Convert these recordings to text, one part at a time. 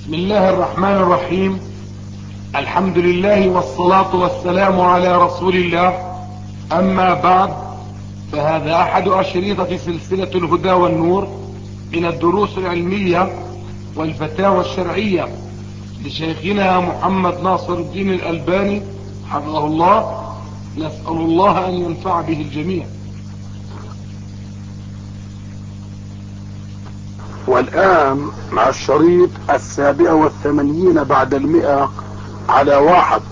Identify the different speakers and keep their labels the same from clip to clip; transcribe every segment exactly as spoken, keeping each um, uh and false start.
Speaker 1: بسم الله الرحمن الرحيم. الحمد لله والصلاة والسلام على رسول الله. أما بعد، فهذا أحد أشريطة سلسلة الهدى والنور من الدروس العلمية والفتاوى الشرعية لشيخنا محمد ناصر الدين الألباني حفظه الله. نسأل الله أن ينفع به الجميع.
Speaker 2: والآن مع الشريط السابع والثمانين بعد المئة على واحد.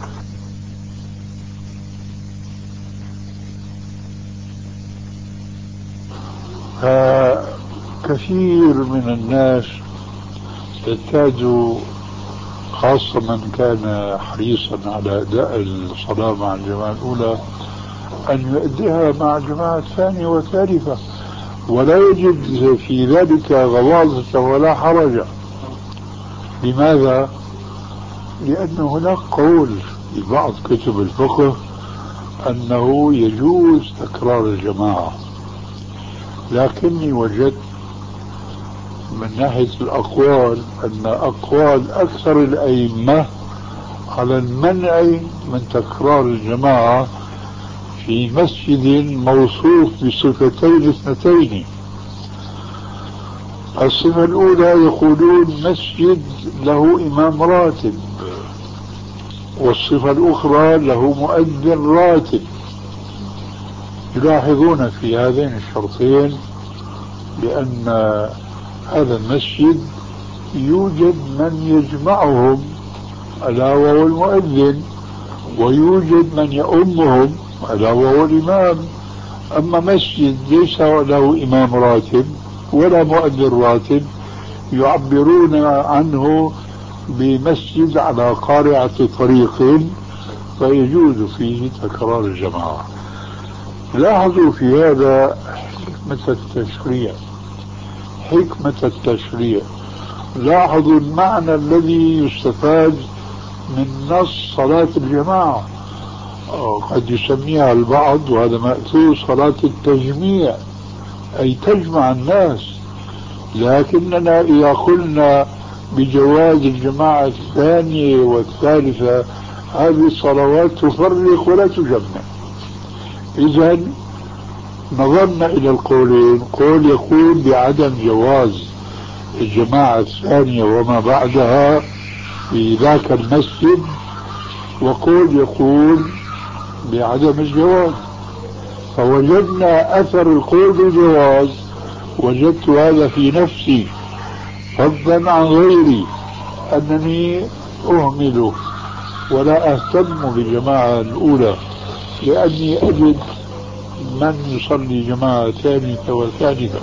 Speaker 3: كثير من الناس يحتاج، خاصة من كان حريصا على أداء الصلاة مع الجماعة الأولى، أن يؤديها مع الجماعة الثانية والثالثة، ولا يجد في ذلك غواصة ولا حرج. لماذا؟ لأن هناك قول في بعض كتب الفقه أنه يجوز تكرار الجماعة، لكني وجدت من ناحية الأقوال أن أقوال أكثر الأئمة على المنع من تكرار الجماعة في مسجد موصوف بصفتين اثنتين. الصفة الأولى يقولون مسجد له إمام راتب، والصفة الأخرى له مؤذن راتب. يلاحظون في هذين الشرطين بأن هذا المسجد يوجد من يجمعهم ألا وهو المؤذن، ويوجد من يؤمهم ألا وهو الإمام. أما مسجد ليس له إمام راتب ولا مؤذن راتب، يعبرون عنه بمسجد على قارعة طريق، فيجوز فيه تكرار الجماعة. لاحظوا في هذا حكمة التشريع، حكمة التشريع. لاحظوا المعنى الذي يستفاد من نص صلاة الجماعة. قد يسميها البعض، وهذا مأثور، صلاة التجميع، أي تجمع الناس. لكننا إذا قلنا بجواز الجماعة الثانية والثالثة، هذه الصلوات تفرق ولا تجمع. إذن نظرنا إلى القولين، قول يقول بعدم جواز الجماعة الثانية وما بعدها في ذاك المسجد، وقول يقول بعدم الجواز. فوجدنا أثر القول بالجواز، وجدت هذا في نفسي فضلا عن غيري، أنني أهمل ولا أهتم بالجماعة الأولى، لأني أجد من يصلي جماعة ثانية وثالثة.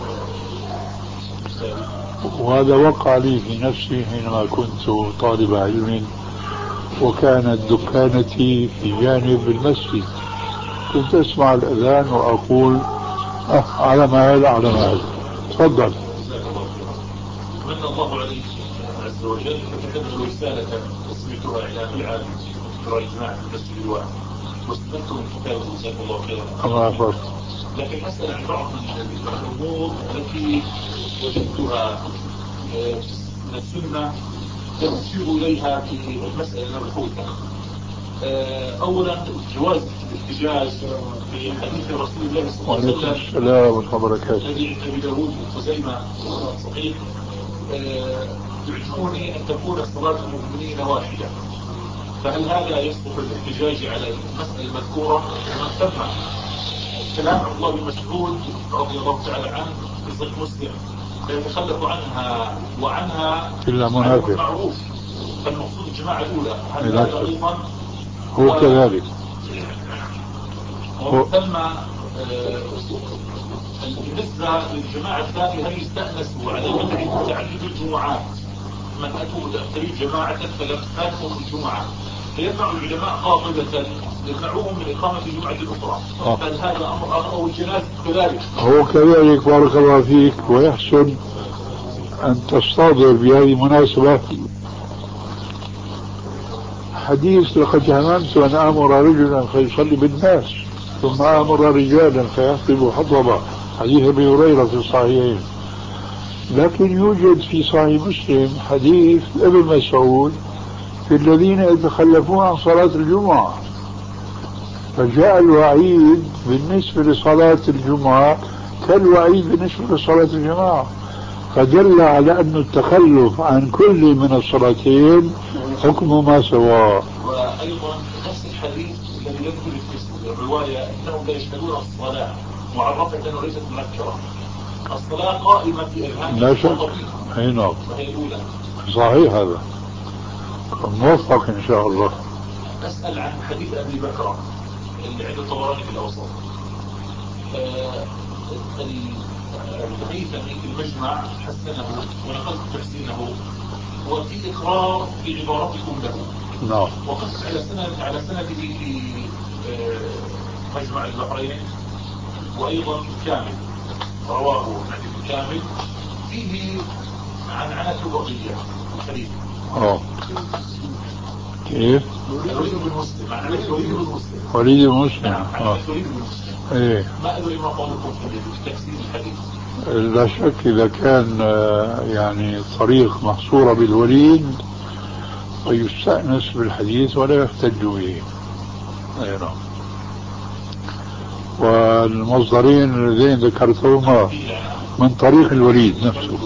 Speaker 3: وهذا وقع لي في نفسي حينما كنت طالب علم، وكانت دكانتي في جانب المسجد. كنت أسمع الأذان وأقول أه على مال على مال. تفضل.
Speaker 4: من الله عليه عز وجل فكتبت رسالة وسميتها إعلام العالم ترى الجماعة في المسجد الواحد، واستفدت من كتابه جزاك الله خيرا.
Speaker 3: الله يحفظك.
Speaker 4: لكن أسأل عن بعض الأمور التي وجدتها من السنة تشير إليها في مسألة مبحوثة. أولا جواز الاحتجاج في حديث رسول الله صلى الله عليه وسلم
Speaker 3: السلام ورحمة الله وبركاته
Speaker 4: الذي عند أبي داود وخزيمة صحيح. يعجبني أن تكون صلاة المؤمنين واحدة، فهل هذا يصلح الاحتجاج على المسألة المذكورة؟ ومن ثم كلام عبد الله بن مسعود رضي الله تعالى عنه في صحيح مسلم لا يتخلف عنها وعنها
Speaker 3: إلا منافق
Speaker 4: معروف، فالمقصود الجماعة الأولى. هل هذا أيضا
Speaker 3: هو كذلك؟
Speaker 4: ومن ثم بالنسبة للجماعة الثانية هل يستأنسوا على منع تعدد الجمعات؟ من أتوا متأخرين جماعة فلم فاتهم الجمعة، فيمنع العلماء قاطبة يمنعوهم من إقامة الجمعة الأخرى. فهل هذا أمر أو الجنازة كذلك؟
Speaker 3: هو كذلك، بارك الله فيك. ويحسن أن تستحضر بهذه المناسبة حديث لقد هممت أن آمر رجلا فيصلي بالناس ثم آمر رجالا فيخطب حطبا، حديث أبي هريرة في الصحيحين. لكن يوجد في صحيح مسلم حديث ابن مسعود في الذين يتخلفون عن صلاة الجمعة، فجاء الوعيد بالنسبة لصلاة الجمعة كالوعيد بالنسبة لصلاة الجماعة، فدل على أن التخلف عن كل من الصلاتين حكم ما سواه.
Speaker 4: وأيضا نفس الحديث الذي يذكر في الرواية أنهم لا يشهدون الصلاة معرفة وليست منكرة، الصلاة قائمة في إرهام
Speaker 3: لا شك. أي نعم.
Speaker 4: وهي الأولى.
Speaker 3: صحيح هذا، موفق إن شاء الله.
Speaker 4: أسأل عن حديث أبي بكر اللي عند الطبراني في الأوسط. آه الهيثمي في المجمع حسنه ونقلت تحسينه وفي إقرار في عبارتكم له.
Speaker 3: نعم.
Speaker 4: وقص على سند على سنده في آه مجمع البحرين، وأيضا كامل رواه حديث كامل فيه عن عنات الوضية الحديث.
Speaker 3: اه كيف؟
Speaker 4: الوليد بن مسلم عن عنات الوليد بن مسلم.
Speaker 3: وليد بن مسلم.
Speaker 4: نعم عن عنات الوليد بن مسلم.
Speaker 3: ايه.
Speaker 4: ما أدري ما قولكم في تفسير الحديث.
Speaker 3: لا شك إذا كان يعني الطريق محصورة بالوليد فيستأنس بالحديث ولا يحتج به. أي نعم. والمصدرين اللذين ذكرتهما من طريق الوليد نفسه.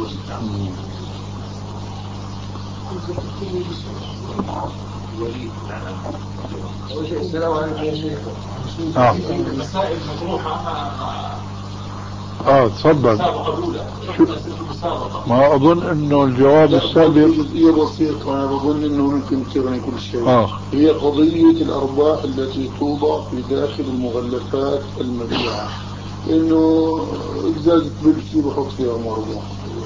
Speaker 2: السلام عليكم يا شيخ.
Speaker 3: اه
Speaker 4: المسائل مطروحة.
Speaker 3: اه تفضل.
Speaker 4: شو
Speaker 3: ما اظن انه الجواب السابق
Speaker 2: جزئية بسيطة، انا بظن انه ممكن تغني كل شيء.
Speaker 3: آه.
Speaker 2: هي قضية الارباح التي توضع في داخل المغلفات المبيعة، انه ازازة بيبسي بحط فيها مربوح.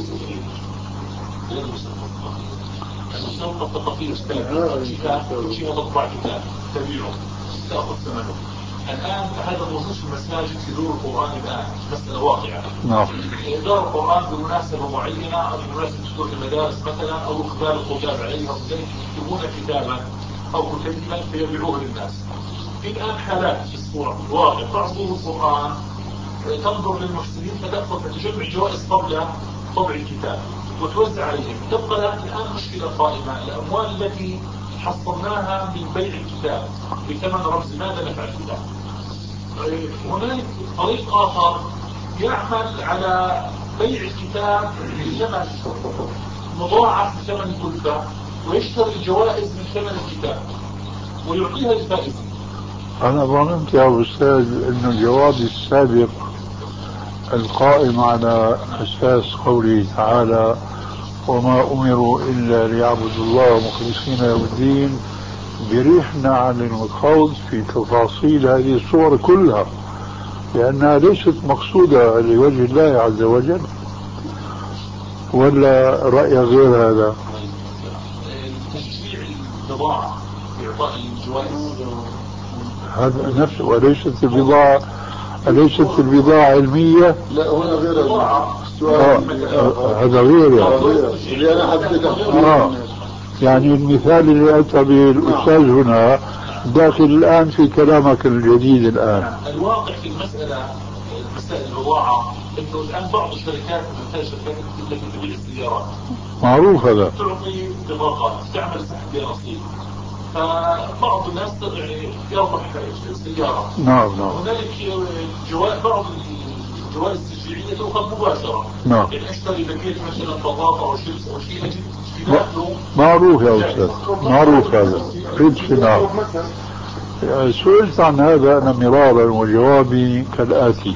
Speaker 4: المسابقة الثقافية شيء تطبع كتاب تبيعه تأخذ ثمنه. الآن هذا موجود في المساجد في دور القرآن الآن، مسألة واقعة.
Speaker 3: نعم.
Speaker 4: دار القرآن بمناسبة معينة أو بمناسبة دور المدارس مثلا أو إقبال الطلاب عليها وذلك يكتبون كتابا أو كتيبا فيبيعوه للناس. في الآن حالات في الصورة في الواقع تعصر القرآن تنظر للمحسنين فتأخذ تجمع جوائز قبل طبع الكتاب وتوزع عليهم. تبقى الآن مشكلة قائمة، الأموال التي حصلناها من بيع الكتاب بثمن رمز ماذا نفعل بها؟ هناك طريق آخر يعمل على بيع الكتاب بثمن مضاعف من ثمن الكلفة ويشتري الجوائز من ثمن الكتاب ويعطيها للفائزين.
Speaker 3: أنا ظننت يا أستاذ أن الجواب السابق القائم على أساس قوله تعالى وما أمروا إلا ليعبدوا الله مخلصين له الدين بريحنا عن الخوض في تفاصيل هذه الصور كلها، لأنها ليست مقصودة لوجه الله عز وجل. ولا رأي غير هذا؟
Speaker 4: تشجيع البضاعة بإعطاء الجوائز
Speaker 3: هذا نفسه. وليست البضاعة أليست البضاعة علمية؟
Speaker 2: لا هنا غير
Speaker 4: البضاعة.
Speaker 3: هذا غير يعني.
Speaker 2: اللي أنا حددته.
Speaker 3: آه. يعني المثال اللي أتى به الأستاذ هنا داخل الآن في كلامك الجديد الآن.
Speaker 4: الواقع في المسألة مسائل البضاعة إنه الآن بعض الشركات مثل الشركات التي تبيع السيارات
Speaker 3: معروف هذا
Speaker 4: تعطي بطاقات تعمل سحب بها نصيب، فبعض الناس يعني يربح السيارة.
Speaker 3: نعم نعم.
Speaker 4: هنالك جوائز بعض الجوائز التشجيعية تؤخذ مباشرة.
Speaker 3: نعم.
Speaker 4: يعني اشتري باكيت مثلا بطاطا أو شيبس أو شيء أجد
Speaker 3: معروف يا أستاذ، معروف هذا في نعم. سئلت عن هذا أنا مرارا وجوابي كالآتي: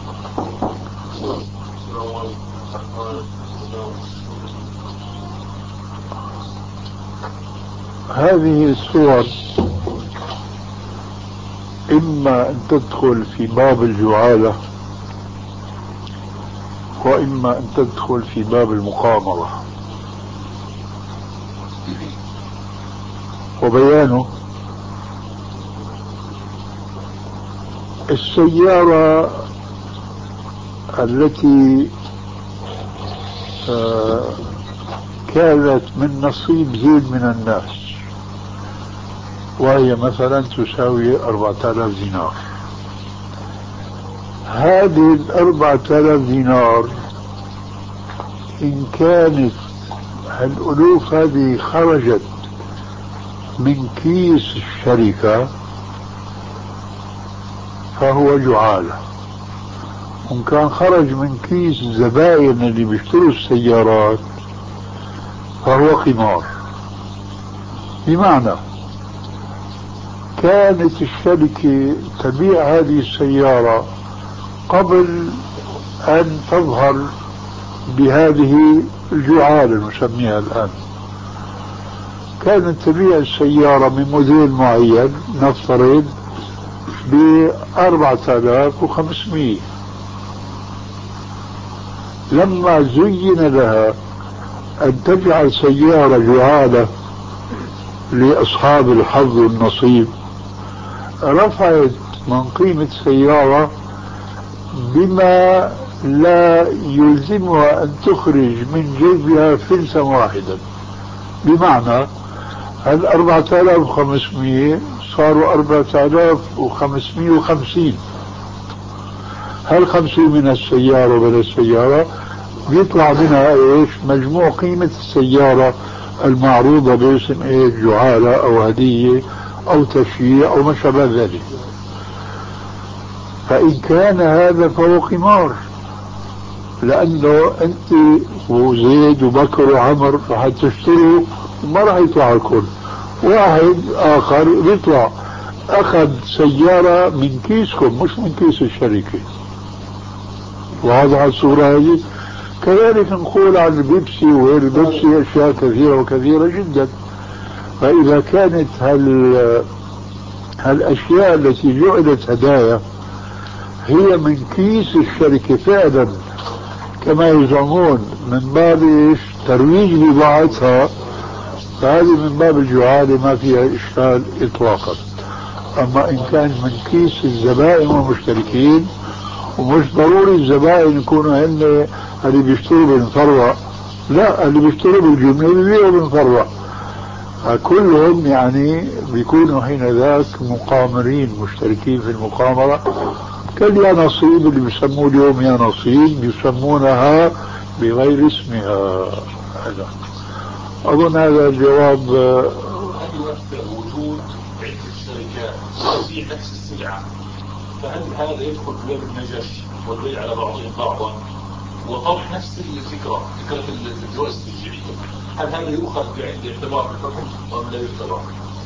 Speaker 3: هذه الصور إما أن تدخل في باب الجعالة وإما أن تدخل في باب المقامرة. وبيانه: السيارة التي آه كانت من نصيب زيد من الناس وهي مثلا تساوي أربعة آلاف دينار، هذه الأربعة آلاف دينار إن كانت الألوف هذه خرجت من كيس الشركة فهو جعالة، وإن كان خرج من كيس الزبائن اللي بيشتروا السيارات فهو قمار. بمعنى كانت الشركة تبيع هذه السيارة قبل أن تظهر بهذه الجعالة نسميها الآن، كانت تبيع السيارة من موديل معين نفترض بأربعة آلاف وخمسمائة، لما زين لها أن تجعل سيارة جعالة لأصحاب الحظ والنصيب رفعت من قيمة السيارة بما لا يلزمها أن تخرج من جيبها فلسا واحدا. بمعنى هل أربعة آلاف وخمسمائة صاروا أربعة آلاف وخمسمائة وخمسين، هل خمسين من السيارة ولا السيارة بيطلع منها ايش؟ مجموع قيمة السيارة المعروضة باسم ايش؟ جعالة او هدية او تشييع او ما شابه ذلك. فإن كان هذا فهو قمار، لأنه أنت وزيد وبكر وعمر رح تشتروا ما رح يطلع الكل، واحد آخر بيطلع أخذ سيارة من كيسكم مش من كيس الشركة. واضحة الصورة هذه؟ كذلك نقول عن البيبسي وغير البيبسي أشياء كثيرة وكثيرة جدا. فإذا كانت هال هالأشياء التي جعلت هدايا هي من كيس الشركة فعلا كما يزعمون من باب ايش؟ ترويج لبضاعتها، فهذه من باب الجعالة ما فيها إشكال إطلاقا. أما إن كان من كيس الزبائن والمشتركين، ومش ضروري الزبائن يكونوا هن اللي بيشتروا بالمفروع، لا، اللي بيشتروا بالجملة بيبيعوا بالمفروع، كلهم يعني بيكونوا حين ذاك مقامرين مشتركين في المقامرة كاليانصيب اللي بيسموه اليوم يانصيب بيسمونها بغير اسمها. هذا أظن هذا الجواب.
Speaker 4: هل يؤثر وجود عدة شركات تبيع نفس السلعة؟ فهل هذا يدخل في باب النجش والبيع على بعضهم بعضا وطرح نفس الفكرة، فكرة الجواز التشجيعية، هل هذا يؤخذ بعين الاعتبار بالحكم أم لا يعتبر؟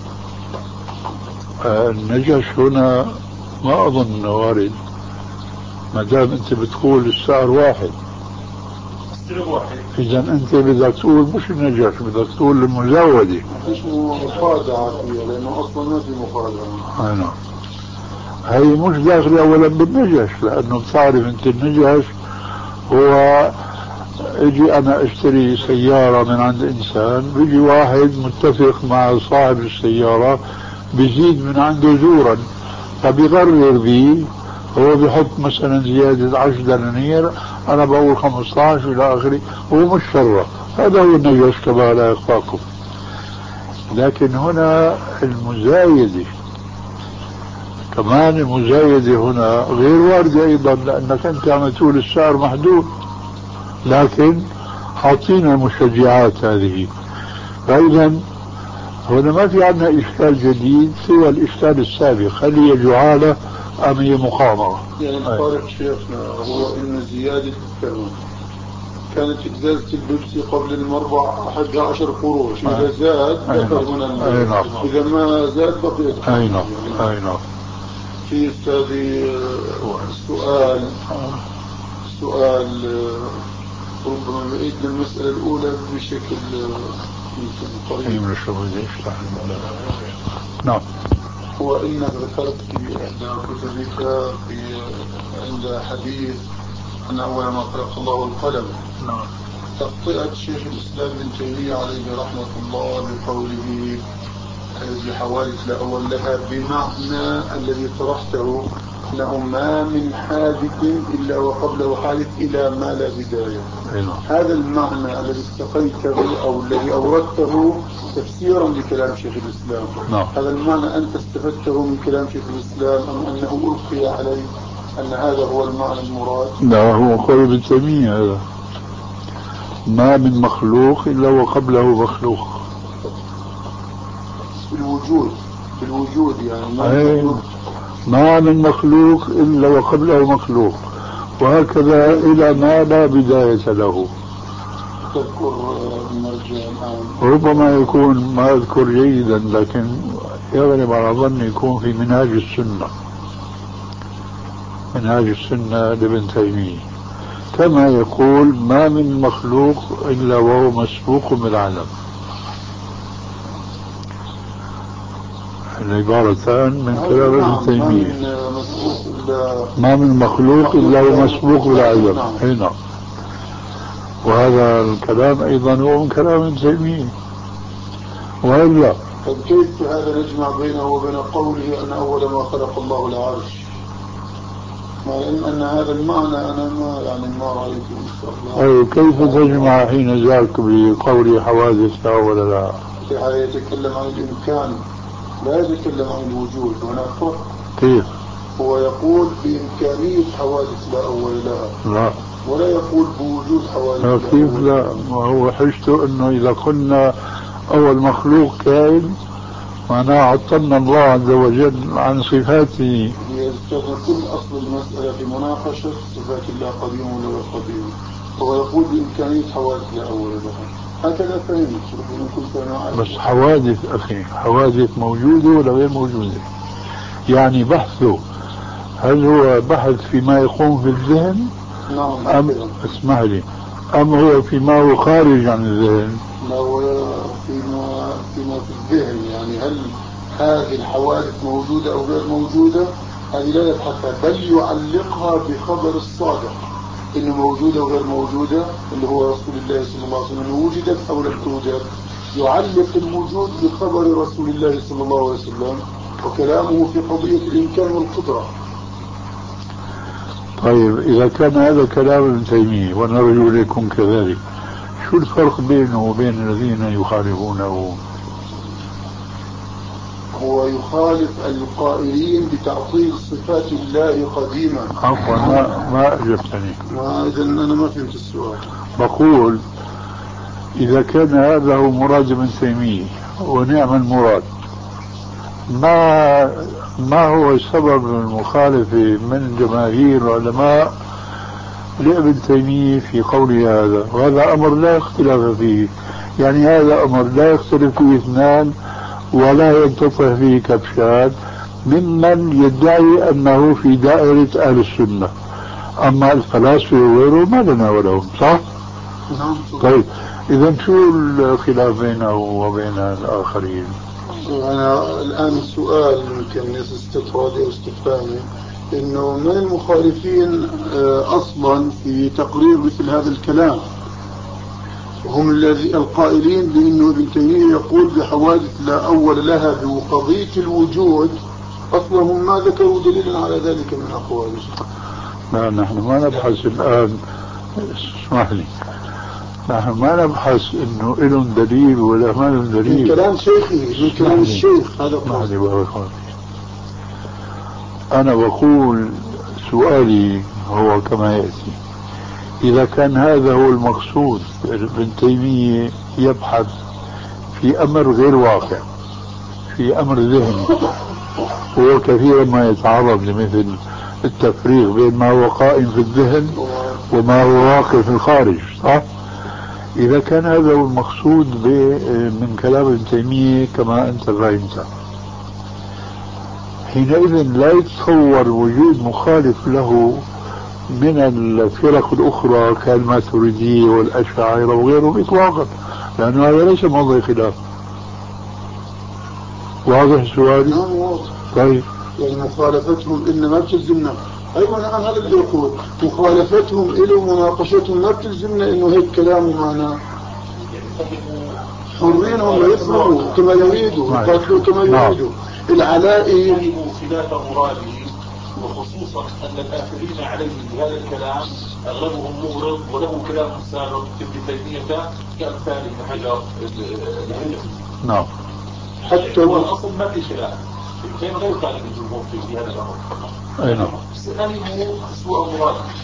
Speaker 3: آه النجش هنا ما أظن أنه وارد، ما دام أنت بتقول السعر واحد.
Speaker 4: السعر واحد.
Speaker 3: إذا أنت بدك تقول مش النجش، بدك تقول المزاودة.
Speaker 2: اسمه مخادعة فيها لأنه أصلا ما في مخادعة.
Speaker 3: أي نعم. هي مش داخلة أولا بالنجش، لأنه بتعرف أنت النجش هو اجي أنا اشتري سيارة من عند إنسان، بيجي واحد متفق مع صاحب السيارة بيزيد من عنده زورا، فبيغرر بي، هو بيحط مثلا زيادة عشر دنانير، أنا بقول خمسة عشر إلى آخره، هو مش شرة. هذا هو النجش كما لا يخفاكم. لكن هنا المزايدة كمان، المزايدة هنا غير واردة أيضا، لأنك أنت عم تقول السعر محدود لكن حاطين المشجعات هذه. فإذا هنا ما في عندنا إشكال جديد سوى الإشكال السابق، هل هي جعالة أم هي مقامرة؟
Speaker 2: يعني الفارق شيخنا هو إن زيادة الثمن كانت إزازة البيبسي قبل المربع حق عشر قروش، إذا زاد دخل هنا.
Speaker 3: أي نعم.
Speaker 2: إذا ما زاد بقيت.
Speaker 3: أي نعم. أي نعم.
Speaker 2: في أستاذي سؤال سؤال ربما بعيد المسألة الأولى بشكل يمكن قريب.
Speaker 3: نعم.
Speaker 2: هو إنك ذكرت في إحدى كتبك في عند حديث أن أول ما خلق الله القلم.
Speaker 3: نعم.
Speaker 2: تقطئة شيخ الإسلام ابن تيمية عليه رحمة الله بقوله هذه حوادث لا أول لها، بمعنى الذي طرحته أنه ما من حادث إلا وقبله حادث إلى ما لا بداية.
Speaker 3: أيوة.
Speaker 2: هذا المعنى الذي استقيته أو الذي أوردته تفسيرا لكلام شيخ الإسلام.
Speaker 3: نعم.
Speaker 2: هذا المعنى أنت استفدته من كلام شيخ الإسلام أم أنه ألقي عليه أن هذا هو المعنى المراد؟
Speaker 3: لا، هو قول ابن تيمية هذا. ما من مخلوق إلا وقبله مخلوق.
Speaker 2: بالوجود بالوجود يعني ما
Speaker 3: أي ما من مخلوق إلا وقبله مخلوق، وهكذا إلى ما لا بداية له.
Speaker 2: تذكر المرجع الآن
Speaker 3: ربما يكون ما أذكر جيدا، لكن يغلب على ظني يكون في منهاج السنة، منهاج السنة لابن تيمية، كما يقول ما من مخلوق إلا وهو مسبوق بالعدم. العبارتان من كلام ابن تيمية، ما من مخلوق إلا هو مسبوق بالعدم هنا، وهذا الكلام أيضا هو من كلام ابن تيمية. وإلا
Speaker 2: كيف هذا نجمع بينه وبين قوله أن أول ما خلق الله العرش، مع إن أن هذا المعنى أنا ما يعني ما رأيته إن شاء الله.
Speaker 3: أي كيف تجمع حين ذاك بقول حوادث لا ولا لا؟
Speaker 2: يتكلم عن الإمكان لا يتكلم عن الوجود، هناك فرق.
Speaker 3: كيف؟
Speaker 2: هو يقول بإمكانية حوادث لا أول لها،
Speaker 3: لا،
Speaker 2: ولا يقول بوجود حوادث لا.
Speaker 3: كيف لا؟ ما هو حجته أنه إذا قلنا أول مخلوق كائن معناه عطلنا الله عز وجل عن صفاته.
Speaker 2: كل أصل المسألة في مناقشة صفات الله قديم ولا غير قديم، هو يقول بإمكانية حوادث لا أول لها، هكذا فهمت.
Speaker 3: بس حوادث أخي، حوادث موجودة ولا غير موجودة؟ يعني بحثه هل هو بحث فيما يقوم في الذهن؟
Speaker 2: نعم.
Speaker 3: أم اسمح لي، أم هو فيما هو خارج عن الذهن؟
Speaker 2: لا، هو فيما فيما في الذهن، يعني هل هذه الحوادث موجودة أو غير موجودة، هذه لا يبحثها، بل يعلقها بخبر الصادق إنه موجودة وغير موجودة، اللي هو رسول الله صلى الله عليه وسلم، إنه وجدت أو لم توجد. يعلق الوجود بخبر رسول الله صلى الله عليه وسلم، وكلامه في قضية الإمكان والقدرة.
Speaker 3: طيب إذا كان هذا كلام ابن تيمية ونرجو أن يكون كذلك، شو الفرق بينه وبين الذين يخالفونه؟
Speaker 2: هو يخالف القائلين بتعطيل صفات الله قديما.
Speaker 3: عفوا، ما ما أجبتني.
Speaker 2: ما إذا أنا ما فهمت السؤال.
Speaker 3: بقول إذا كان هذا هو مراد ابن تيمية ونعم المراد، ما ما هو سبب المخالفة من جماهير علماء لابن تيمية في قوله هذا؟ وهذا أمر لا اختلاف فيه، يعني هذا أمر لا يختلف فيه اثنان ولا ينتفع فيه كبشان ممن يدعي أنه في دائرة أهل السنة. أما الفلاسفة وغيره ما لنا ولهم، صح؟
Speaker 2: نعم.
Speaker 3: طيب إذا شو الخلاف بينه وبين الآخرين؟
Speaker 2: أنا الآن السؤال يمكن استطرادي أو استفهامي، إنه من المخالفين أصلا في تقرير مثل هذا الكلام هم الذي القائلين بأنه ابن تيمية يقول بحوادث لا أول لها بقضية الوجود، أصلا هم ما ذكروا دليلا على ذلك من أقواله.
Speaker 3: لا، نحن ما نبحث الآن، اسمح لي، نحن ما نبحث انه لهم دليل ولا ما لهم دليل.
Speaker 2: من كلام شيخه، من كلام الشيخ هذا
Speaker 3: قصدي. انا بقول سؤالي هو كما يأتي: اذا كان هذا هو المقصود، ابن تيمية يبحث في امر غير واقع، في امر ذهني، هو كثيرا ما يتعرض لمثل التفريق بين ما هو قائم في الذهن وما هو واقع في الخارج، صح؟ إذا كان هذا هو المقصود من كلام ابن تيمية كما أنت فهمت، حينئذ لا يتصور وجود مخالف له من الفرق الأخرى كالماتريدية والأشاعرة وغيرهم إطلاقا، لأنه هذا ليس موضوع خلاف. واضح السؤال؟
Speaker 2: نعم واضح.
Speaker 3: طيب
Speaker 2: يعني مخالفتهم إنما بتلزمنا، أيضا نعم هذا اللي يقول مخالفتهم إلى مناقشتهم ما بتلزمنا إنه هيك كلامه معنا، حرين هم يفهموا كما يريدوا يقاتلوا كما يريدوا. العلائي
Speaker 4: خلاف مراده، وخصوصا أن الآخرين عليه بهذا الكلام أغلبهم مغرض وله كلام سابق في ابن تيمية كأمثال ابن حجر الهندي.
Speaker 3: نعم.
Speaker 4: حتى هو الأصل ما في خلاف، غير خالف الجمهور في هذا الأمر.
Speaker 3: أي نعم.
Speaker 4: سألموا سوء مراد،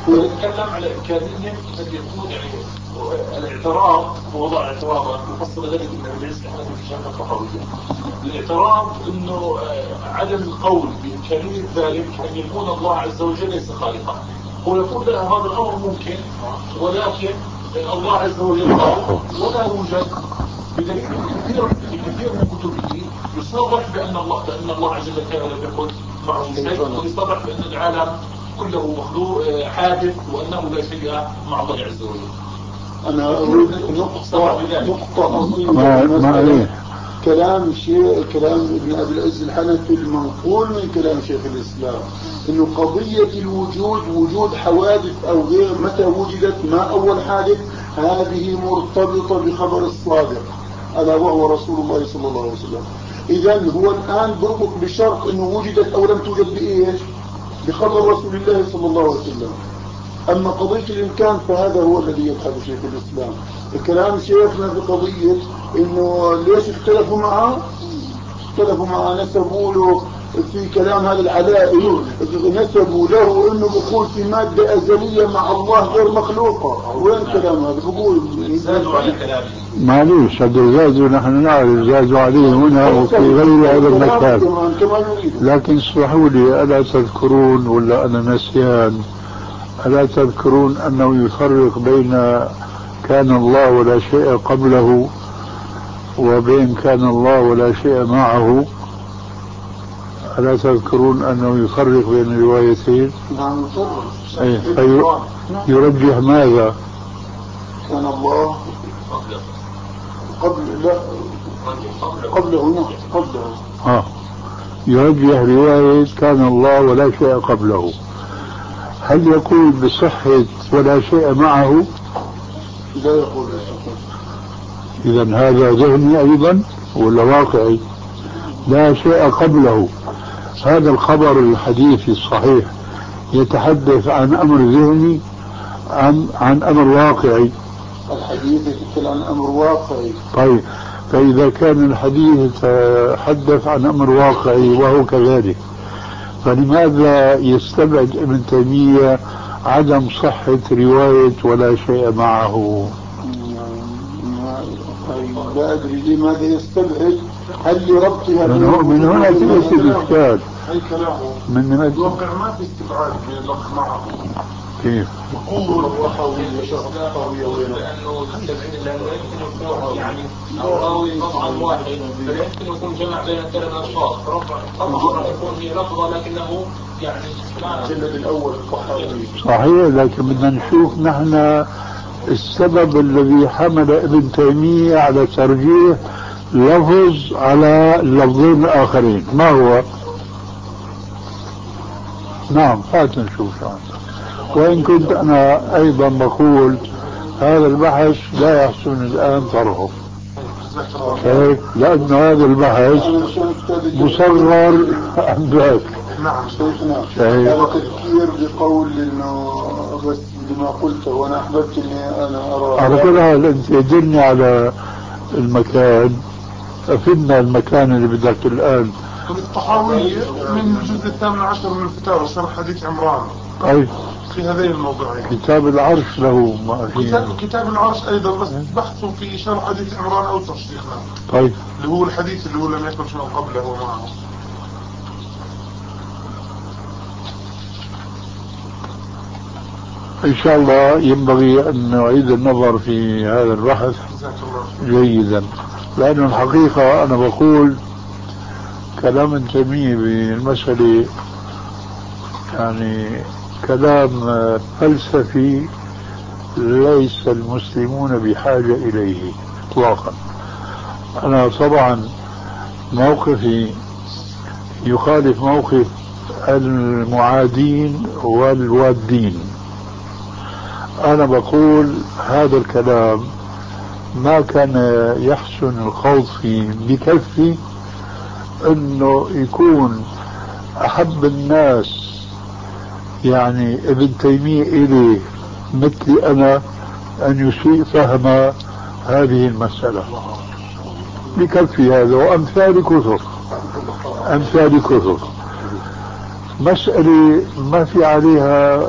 Speaker 4: نتكلم على إمكانية أن يكون يعني الاعتراض ووضع اعتراضا وفصل ذلك من العلم احنا في الشركة الطحاوية. الاعتراض انه عدم القول بإمكانية ذلك أن يكون الله عز وجل ليس خالقا. هو يقول لا هذا الأمر ممكن ولكن الله عز وجل ولا يوجد بدليل كثير في كثير من كتبه يصرح بأن الله بأن الله عز وجل كان لم يكن معه شيء ويصرح بأن العالم كله مخلوق حادث وأنه لا شيء مع الله عز وجل.
Speaker 2: أنا أريد نقطة نقطة
Speaker 3: ما
Speaker 2: كلام شيء كلام ابن أبي العز الحنفي المنقول من كلام شيخ الإسلام إنه قضية الوجود وجود حوادث أو غير متى وجدت ما أول حادث هذه مرتبطة بخبر الصادق ألا وهو رسول الله صلى الله عليه وسلم. إذن هو الآن بربط بشرط إنه وجدت أو لم توجد بإيش؟ بخبر رسول الله صلى الله عليه وسلم. أما قضية الإمكان فهذا هو الذي يبحث شيخ الإسلام. الكلام شيخنا في قضية إنه ليش اختلفوا معه؟ اختلفوا معه نسبوا له في كلام هذا العلائي نسبوا له إنه بقول في مادة أزلية مع الله غير مخلوقة. وين كلام هذا؟ بقول
Speaker 4: زادوا على كلامه.
Speaker 3: معليش هذا زادوا نحن نعرف زادوا عليه هنا وفي غير هذا المكان. لكن اسمحوا لي ألا تذكرون ولا أنا نسيان ألا تذكرون أنه يفرق بين كان الله ولا شيء قبله وبين كان الله ولا شيء معه؟ ألا تذكرون أنه يفرق بين الروايتين؟
Speaker 2: نعم
Speaker 3: يفرق. يرجح ماذا؟
Speaker 2: كان الله قبل لا قبله نعم قبله
Speaker 3: آه. يرجح رواية كان الله ولا شيء قبله. هل يقول بصحة ولا شيء معه؟
Speaker 2: لا يقول بصحة.
Speaker 3: إذن هذا ذهني أيضا ولا واقعي؟ لا شيء قبله. هذا الخبر الحديث الصحيح يتحدث عن أمر ذهني عن عن أمر واقعي.
Speaker 2: الحديث يتكلم عن أمر واقعي.
Speaker 3: طيب فإذا كان الحديث يتحدث عن أمر واقعي وهو كذلك فلماذا يستبعد ابن تيمية عدم صحة رواية ولا شيء معه؟
Speaker 2: لا أدري لماذا يستبعد. هل لربطها
Speaker 3: من, من هنا تأتي الإشكال.
Speaker 2: أي كلامه
Speaker 3: من من
Speaker 2: الواقع ما في استبعاد من اللفظ معه.
Speaker 3: كيف؟
Speaker 2: يقول وحوية شرط قوية
Speaker 4: لأنه التبعيد لا يمكن يكون يعني راوي طبعا واحد فلا يمكن يكون جمع بين ثلاث أشخاص. طبعا راح يكون في لفظة لكنه يعني
Speaker 2: الجلد الأول الطحاوي.
Speaker 3: صحيح لكن بدنا نشوف نحن السبب الذي حمل ابن تيمية على ترجيح لفظ على اللفظين الآخرين ما هو؟ نعم هات نشوف. وإن كنت أنا أيضا بقول هذا البحث لا يحسن الآن طرحه لأن هذا البحث مصغر عن ذاك.
Speaker 2: نعم شيخنا هذا تذكير بقول إنه بس لما قلته وأنا أحببت إني أنا أرى
Speaker 3: على كل حال أنت يدلني على المكان أفدنا المكان اللي بدك الآن.
Speaker 2: الطحاوي من الجزء الثامن عشر من الفتاوى شرح حديث عمران.
Speaker 3: أي
Speaker 2: في هذين الموضوعين.
Speaker 3: كتاب العرش له ما
Speaker 2: كتاب, كتاب العرش أيضا بس بحثوا في شرح حديث عمران أو تشريحنا.
Speaker 3: طيب.
Speaker 2: اللي هو الحديث اللي هو لم يكن شيء قبله ومعه.
Speaker 3: إن شاء الله ينبغي أن نعيد النظر في هذا البحث جيدا لأن الحقيقة أنا بقول كلام ابن تيمية بالمسألة يعني كلام فلسفي ليس المسلمون بحاجة إليه إطلاقا. أنا طبعا موقفي يخالف موقف المعادين والوادين. أنا بقول هذا الكلام ما كان يحسن الخوض فيه بكفي أنه يكون أحب الناس يعني ابن تيمية إليه مثلي أنا أن يسيء فهم هذه المسألة بكفي هذا وأمثال كثر أمثال كثر مسألة ما في عليها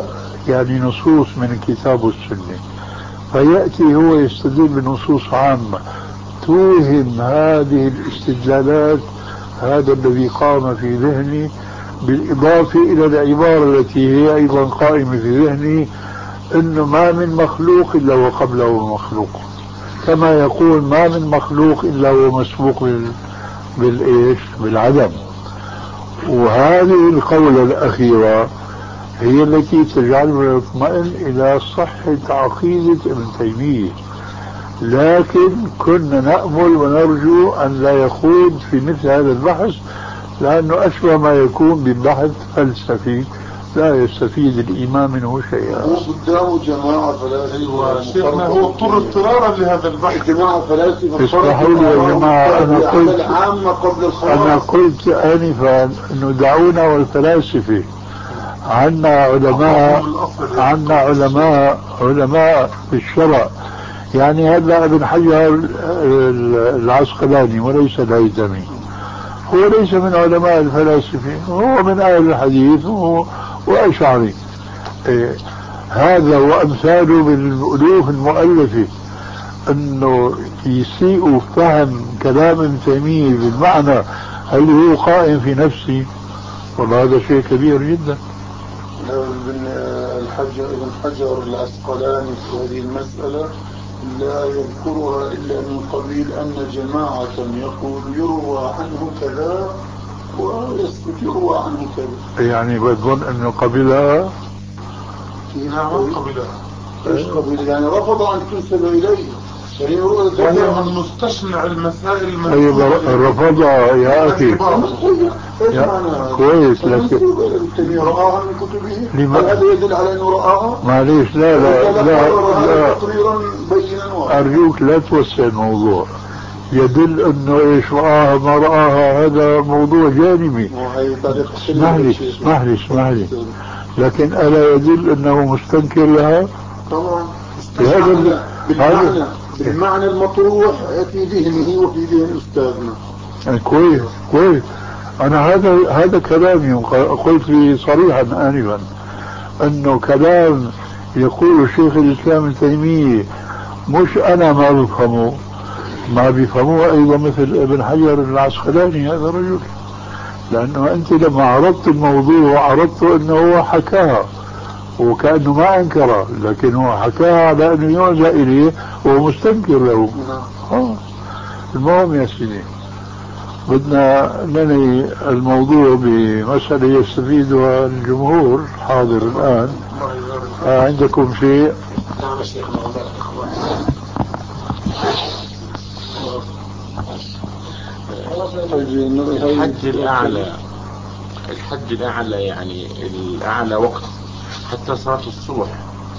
Speaker 3: يعني نصوص من الكتاب والسنة، فيأتي هو يستدل بنصوص عامة توهم هذه الاستدلالات هذا الذي قام في ذهني، بالإضافة إلى العبارة التي هي أيضا قائمة في ذهني إنه ما من مخلوق إلا وقبله مخلوق، كما يقول ما من مخلوق إلا هو مسبوق بال... بالإيش بالعدم. وهذه القولة الأخيرة هي التي تجعلنا نطمئن إلى صحة عقيدة ابن تيمية، لكن كنا نأمل ونرجو أن لا يخوض في مثل هذا البحث، لأنه أشبه ما يكون ببحث فلسفي لا يستفيد الإمام منه شيئا.
Speaker 2: هو قدامه جماعة فلاسفة،
Speaker 1: شيخنا هو اضطر اضطرارا لهذا البحث.
Speaker 2: جماعة فلاسفة
Speaker 3: اسمحوا لي يا جماعة، أنا قلت
Speaker 2: قبل
Speaker 3: أنا قلت آنفا أنه دعونا والفلاسفة، عنا علماء عنا علماء علماء في الشرع، يعني هذا ابن حجر العسقلاني وليس الهيثمي، هو ليس من علماء الفلاسفة، هو من أهل الحديث وأشعري. إيه هذا وأمثاله بالألوف المؤلفة أنه يسيء فهم كلام ابن تيمية بالمعنى اللي هو قائم في نفسي، والله هذا شيء كبير جدا.
Speaker 2: ابن الحجر ابن حجر العسقلاني في هذه المسألة لا يذكرها إلا من قبيل أن جماعة يقول يروى عنه كذا ويسكت يروى عنه كذا،
Speaker 3: يعني بظن أنه قبلها.
Speaker 1: نعم قبلها.
Speaker 2: ايش قبل يعني رفض أن تنسب إليه، يعني هو
Speaker 1: وهي من مستشنع المسائل المذكورة.
Speaker 3: أيوة رفضها يا أخي. كويس لكن
Speaker 2: رآها من كتبه، هل هذا يدل على أنه رآها؟
Speaker 3: معليش لا لا لا, لا,
Speaker 2: تقريرا بينا.
Speaker 3: أرجوك لا توسع الموضوع، يدل أنه إيش رآها ما رآها هذا موضوع جانبي. اسمح لي اسمح لي اسمح لي لكن ألا يدل أنه مستنكر لها؟
Speaker 2: طبعا هذا بالمعنى بالمعنى المطروح في ذهنه وفي ذهن أستاذنا.
Speaker 3: يعني كويس كويس، أنا هذا هذا كلامي، قلت لي صريحا آنفا أنه كلام يقول شيخ الإسلام ابن تيمية مش أنا ما بفهمه، ما بيفهموه أيضا مثل ابن حجر العسقلاني هذا الرجل، لأنه أنت لما عرضت الموضوع عرضت أنه هو حكاها وكأنه ما أنكره، لكن هو حكاها على أنه يرجع إليه وهو مستنكر له. آه. المهم يا سيدي بدنا ننهي الموضوع بمسألة يستفيدها الجمهور حاضر الآن. آه عندكم شيء؟
Speaker 4: نعم شيخ. الحد الأعلى الحد الأعلى يعني الأعلى وقت حتى صلاة الصبح،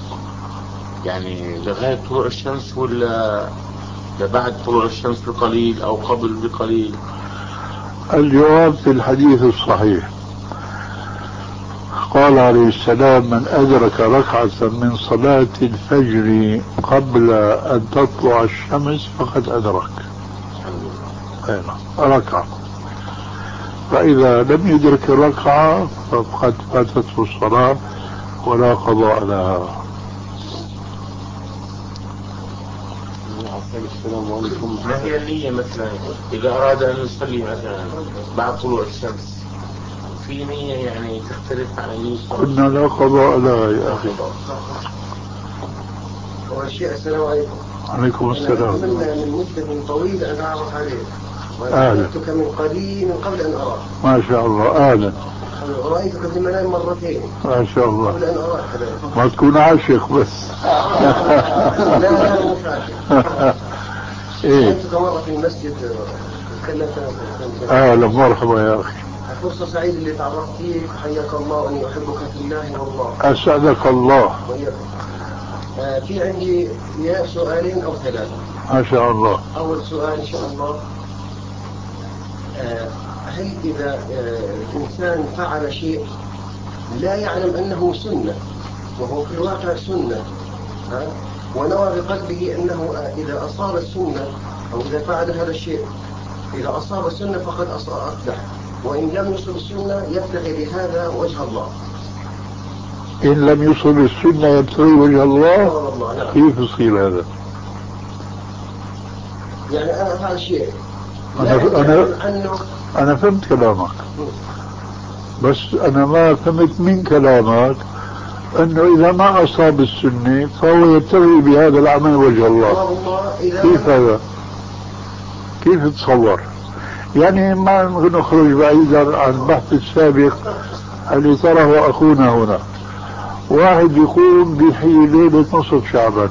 Speaker 4: يعني لغاية طلوع الشمس ولا بعد طلوع الشمس بقليل أو قبل بقليل؟
Speaker 3: الجواب في الحديث الصحيح، قال عليه السلام من أدرك ركعة من صلاة الفجر قبل أن تطلع الشمس فقد أدرك ركعة، فإذا لم يدرك الركعة فقد فاتته الصلاة ولا قضاء لها.
Speaker 4: السلام عليكم. ما هي النية مثلا إذا أراد أن يصلي مثلا بعد طلوع الشمس في نية يعني تختلف عن النية؟
Speaker 3: قلنا لا قضاء لها يا أخي.
Speaker 5: أول شيء السلام عليكم.
Speaker 3: عليكم السلام.
Speaker 5: أتمنى من مدة طويلة أن أعرف عليك
Speaker 3: وأتمنىك
Speaker 5: من قديم من قبل أن أراك.
Speaker 3: ما شاء الله. أهلا.
Speaker 5: رأيتك في المنام مرتين
Speaker 3: ما شاء الله.
Speaker 5: قبل أن أراك.
Speaker 3: ما تكون عاشق بس.
Speaker 5: لا لا مش عاشق.
Speaker 3: إيه.
Speaker 5: رأيتك مرة في المسجد تكلمت.
Speaker 3: أهلا مرحبا يا أخي.
Speaker 5: فرصة سعيدة اللي تعرفت فيك، حياك الله وأني أحبك في الله والله.
Speaker 3: أسعدك الله.
Speaker 5: آه في عندي يا سؤالين أو ثلاثة.
Speaker 3: ما شاء الله.
Speaker 5: أول سؤال إن شاء الله، آه هل إذا آه الإنسان فعل شيء لا يعلم أنه سنة وهو في الواقع سنة، آه ونوى بقلبه أنه إذا أصاب السنة أو إذا فعل هذا الشيء إذا أصاب السنة فقد أفلح، وإن لم يصب السنة يبتغي بهذا وجه الله،
Speaker 3: إن لم يصب السنة يبتغي وجه الله. كيف يصير هذا؟
Speaker 5: يعني أنا هذا الشيء
Speaker 3: أنا أنا أنا فهمت كلامك، بس أنا ما فهمت من كلامك أنه إذا ما أصاب السنة فهو يبتغي بهذا العمل وجه الله. كيف هذا؟ كيف تصور؟ يعني ما نخرج بعيدا عن البحث السابق اللي تراه أخونا هنا. واحد يقوم بحي ليلة نصف شعبان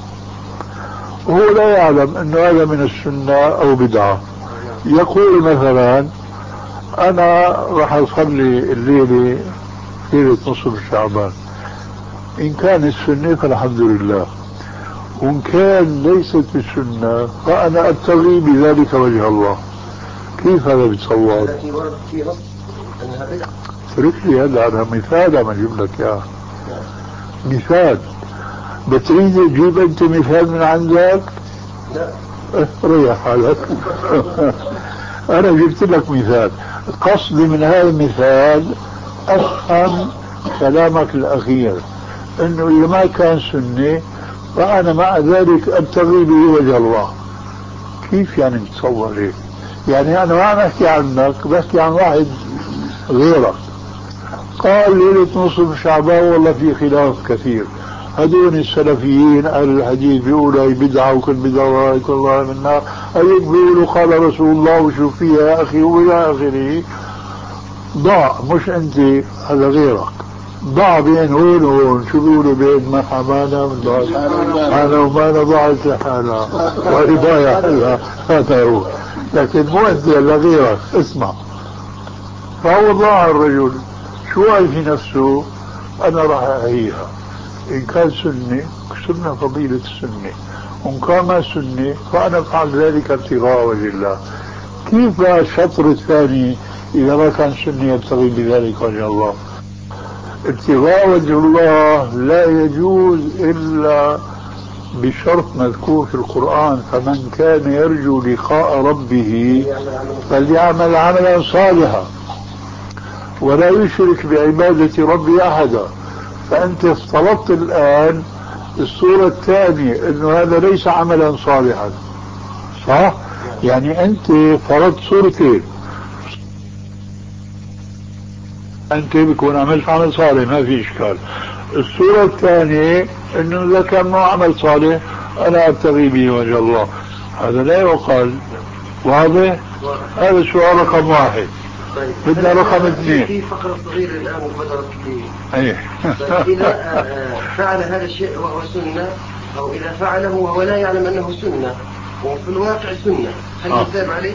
Speaker 3: وهو لا يعلم أنه هذا من السنة أو بدعة. يقول مثلا أنا راح أصلي الليلة ليلة نصف شعبان، إن كان السنة فالحمد لله، وإن كان ليست السنة فأنا أبتغي بذلك وجه الله. كيف هذا بتصور؟
Speaker 5: التي ورد في نص أنها بدعة.
Speaker 3: اترك لي هذا، أنا مثال عم أجيب لك إياه. مثال. بتريد تجيب أنت مثال من عندك؟
Speaker 5: لا.
Speaker 3: ريح حالك. أنا جبت لك مثال. قصدي من هذا المثال أفهم كلامك الأخير، إنه إذا ما كان سنة فأنا مع ذلك أبتغي به وجه الله. كيف يعني تصور هيك؟ يعني أنا ما بحكي عنك، بحكي عن واحد غيرك قال ليلة نصف شعبان والله في خلاف كثير، هذول السلفيين أهل الحديث بيقولوا هي بدعة وكل بدعة وهي كل الله من النار، هيك بيقولوا قال رسول الله وشو فيها يا أخي وإلى آخره. ضاع، مش أنت، هذا غيرك ضاع بين هون وهون. شو بيقولوا بين ما حمانا من ضاع حانا ومانا ضاعت لحانا وهي ضايع لها، هذا هو. لكن مو أنت إلا غيرك. اسمع، فهو ضاع الرجل، شو هي في نفسه؟ أنا راح أهيها، إن كان سنة سنة فضيلة السنة، وإن كان ما سنة فأنا أفعل ذلك ابتغاء وجه الله. كيف الشطر الثاني إذا ما كان سنة يبتغي بذلك وجه الله؟ ابتغاء وجه الله لا يجوز إلا بشرط مذكور في القرآن: فمن كان يرجو لقاء ربه فليعمل عملا صالحا ولا يشرك بعبادة ربه أحدا. فأنت افترضت الآن الصورة الثانية أنه هذا ليس عملا صالحا، صح؟ يعني أنت فرضت صورتين، أنت بكون عملت عمل صالح ما في إشكال. الصورة الثانية أنه إذا كان ما عمل صالح أنا أبتغي به وجه الله، هذا لا يقال. واضح؟ هذا السؤال رقم واحد.
Speaker 5: طيب
Speaker 3: بدنا رقم اثنين.
Speaker 5: في فقرة صغيرة الآن وبدرت لي.
Speaker 3: أيه.
Speaker 5: طيب إذا فعل هذا الشيء وهو سنة، أو إذا فعله وهو لا يعلم أنه سنة وفي الواقع سنة، هل
Speaker 3: آه.
Speaker 5: يثاب عليه؟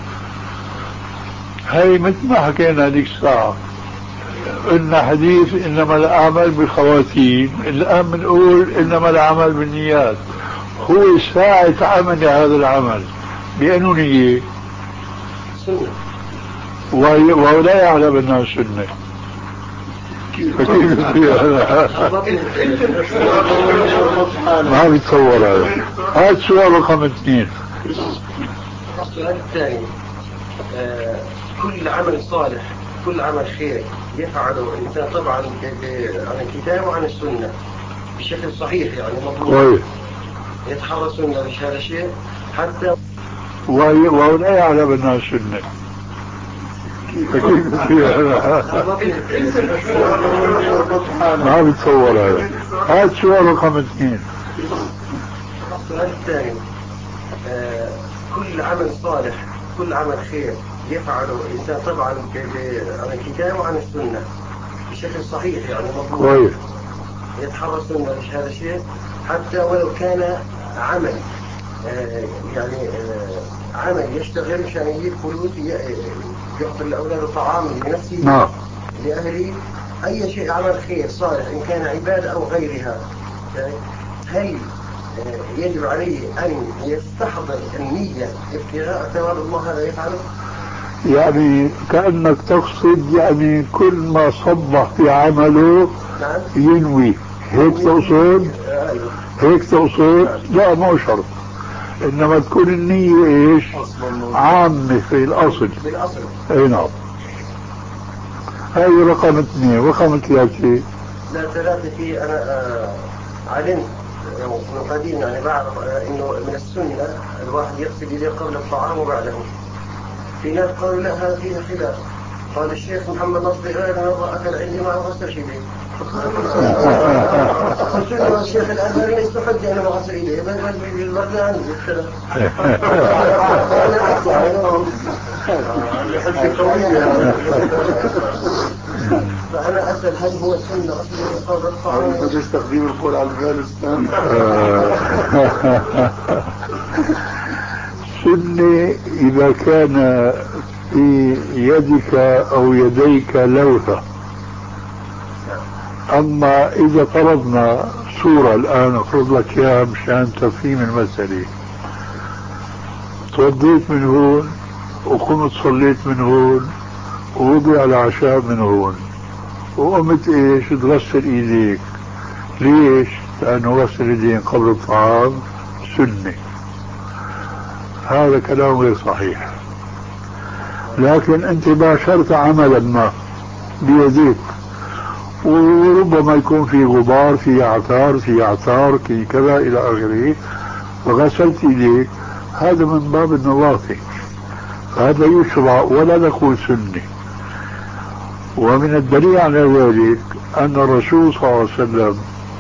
Speaker 3: هاي مثل ما حكينا هذيك الساعة، إن حديث إنما الأعمال بالخواتيم، الآن بنقول إنما العمل بالنيات. هو ساعة عمل هذا العمل بأنه نية
Speaker 5: سنة
Speaker 3: وهو لا يعلم أنها سنة. ما بيتصور هذا. هذا السؤال رقم اثنين.
Speaker 5: السؤال الثاني: آه كل عمل صالح، كل عمل خير يفعله الإنسان طبعا عن الكتاب وعن السنة بشكل صحيح، يعني مضبوط، يتحرى سنة بهذا الشيء حتى
Speaker 3: وهو لا يعلم أنها سنة. ما بتصور هذا. هذا السؤال رقم اثنين.
Speaker 5: السؤال الثاني: آه كل عمل صالح، كل عمل خير يفعله الإنسان طبعا عن الكتاب وعن السنة بشكل صحيح، يعني مضبوط، يتحرى سنة بهذا الشيء حتى ولو كان عمل آه يعني آه عمل يشتغل مشان يجيب فلوس، يعطي الأولاد طعام لنفسه
Speaker 3: نعم
Speaker 5: لأهله، أي شيء عمل خير صالح إن كان عبادة أو غيرها، هل يجب عليه أن يستحضر النية ابتغاء ثواب الله هذا يفعله؟
Speaker 3: يعني كأنك تقصد يعني كل ما صبح في عمله
Speaker 5: نعم.
Speaker 3: ينوي، هيك تقصد؟ هيك تقصد؟ لا مو شرط، إنما تكون النية إيش؟ عامة في الأصل.
Speaker 5: بالأصل.
Speaker 3: أي نعم. هذه رقم اثنين. رقم ثلاثة:
Speaker 5: لا ثلاثة في أنا آه علمت من قديم يعني بعرف آه إنه من السنة الواحد يغسل يديه قبل الطعام وبعده. في ناس قالوا لا هذا فيها خلاف. قال الشيخ محمد نصر غير مرة أكل عندي ما غسل يديه. قلت له الشيخ الألباني ليس حجة أنا ما غسل يديه بل بل بالبرد عني السلام. فأنا أسأل هل هو سنة غسل قبل الطعام؟
Speaker 2: هذا تستخدم القول على الأفغانستان.
Speaker 3: سنة إذا كان في يدك أو يديك لوثة. أما إذا فرضنا صورة الآن أفرض لك إياها مشان تفهيم المسألة، توضيت من هون وقمت صليت من هون ووضع العشاء من هون وقمت إيش تغسل إيديك. ليش؟ لأنه غسل اليدين قبل الطعام سنة. هذا كلام غير صحيح. لكن أنت باشرت عملا ما بيديك وربما يكون في غبار في عثار في عثار في كذا إلى آخره وغسلت إيديك، هذا من باب النظافة، هذا يشرع ولا نقول سنة. ومن الدليل على ذلك أن الرسول صلى الله عليه وسلم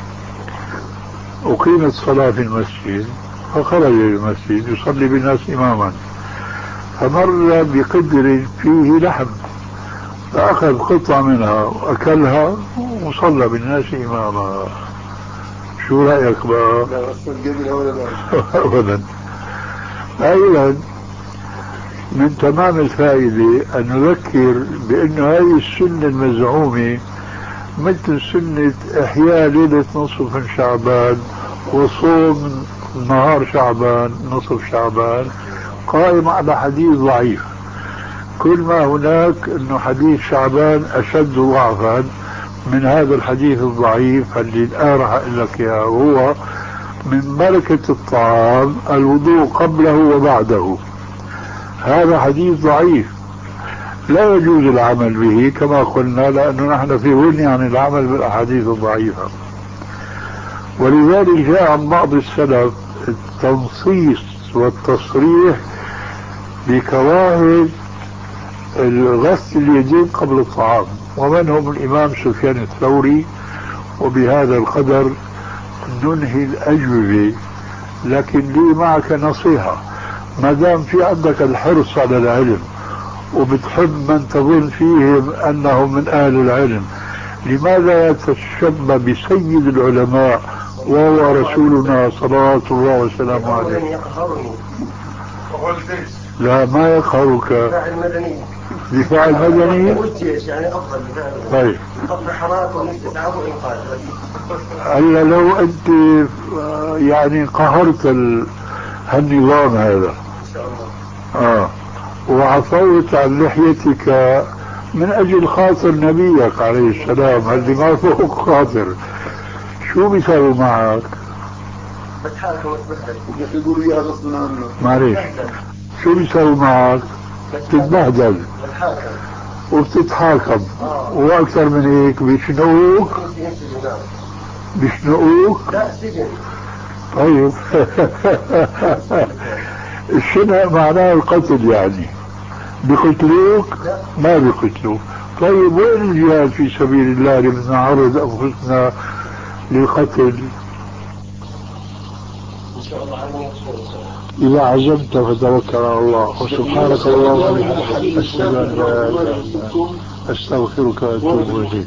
Speaker 3: أقيمت الصلاة في المسجد فخرج المسجد يصلي بالناس إماما، فمر بقدر فيه لحم فأخذ قطعة منها وأكلها وصلى بالناس إماما. شو رأيك بقى؟
Speaker 2: لا غسل قبلها ولا بعد؟
Speaker 3: أبدا. أيضا من تمام الفائدة أن نذكر بأن هذه السنة المزعومة مثل سنة إحياء ليلة نصف من شعبان وصوم نهار شعبان نصف شعبان قائم على حديث ضعيف. كل ما هناك أنه حديث شعبان أشد ضعفا من هذا الحديث الضعيف اللي الآن راح أقول لك إياه، وهو من بركة الطعام الوضوء قبله وبعده. هذا حديث ضعيف لا يجوز العمل به كما قلنا، لأنه نحن في غنى عن العمل بالأحاديث الضعيفة. ولذلك جاء عن بعض السلف التنصيص والتصريح بكراهة الغسل اليدين قبل الطعام، ومنهم الإمام سفيان الثوري. وبهذا القدر ننهي الأجوبة، لكن لي معك نصيحة: ما دام في عندك الحرص على العلم وبتحب من تظن فيهم أنهم من أهل العلم، لماذا يتشبه بسيد العلماء وهو رسولنا صلوات الله وسلامه عليه؟ لا ما يقهرك.
Speaker 5: دفاع المدني.
Speaker 3: دفاع المدني
Speaker 5: والجيش يعني أفضل.
Speaker 3: طيب.
Speaker 5: قطع حرارة والاستسعاب وإنقاذ.
Speaker 3: ألا لو أنت يعني قهرت ال... هالنظام هذا
Speaker 5: إن شاء الله.
Speaker 3: آه وعفوت عن لحيتك من أجل خاطر نبيك عليه السلام، اللي ما فوق خاطر، شو بيساوي معك؟
Speaker 5: بتحاكم وتبهدل.
Speaker 2: يقولوا إياها غصبا عنك.
Speaker 3: معليش، شو بيساوي معك؟ تتبهدل وبتتحاكم. آه. واكثر من هيك بيشنقوك. بيشنقوك؟
Speaker 5: لا سجن.
Speaker 3: طيب. الشنق معناه القتل يعني. بيقتلوك؟ ما بيقتلوك. طيب وين الجهاد في سبيل الله اللي بدنا نعرض انفسنا للقتل؟
Speaker 5: ان شاء الله على
Speaker 3: إذا عزمت فتوكل على الله. وسبحانك اللهم وبحمدك أشهد أن لا إله إلا أنت أستغفرك وأتوب إليك.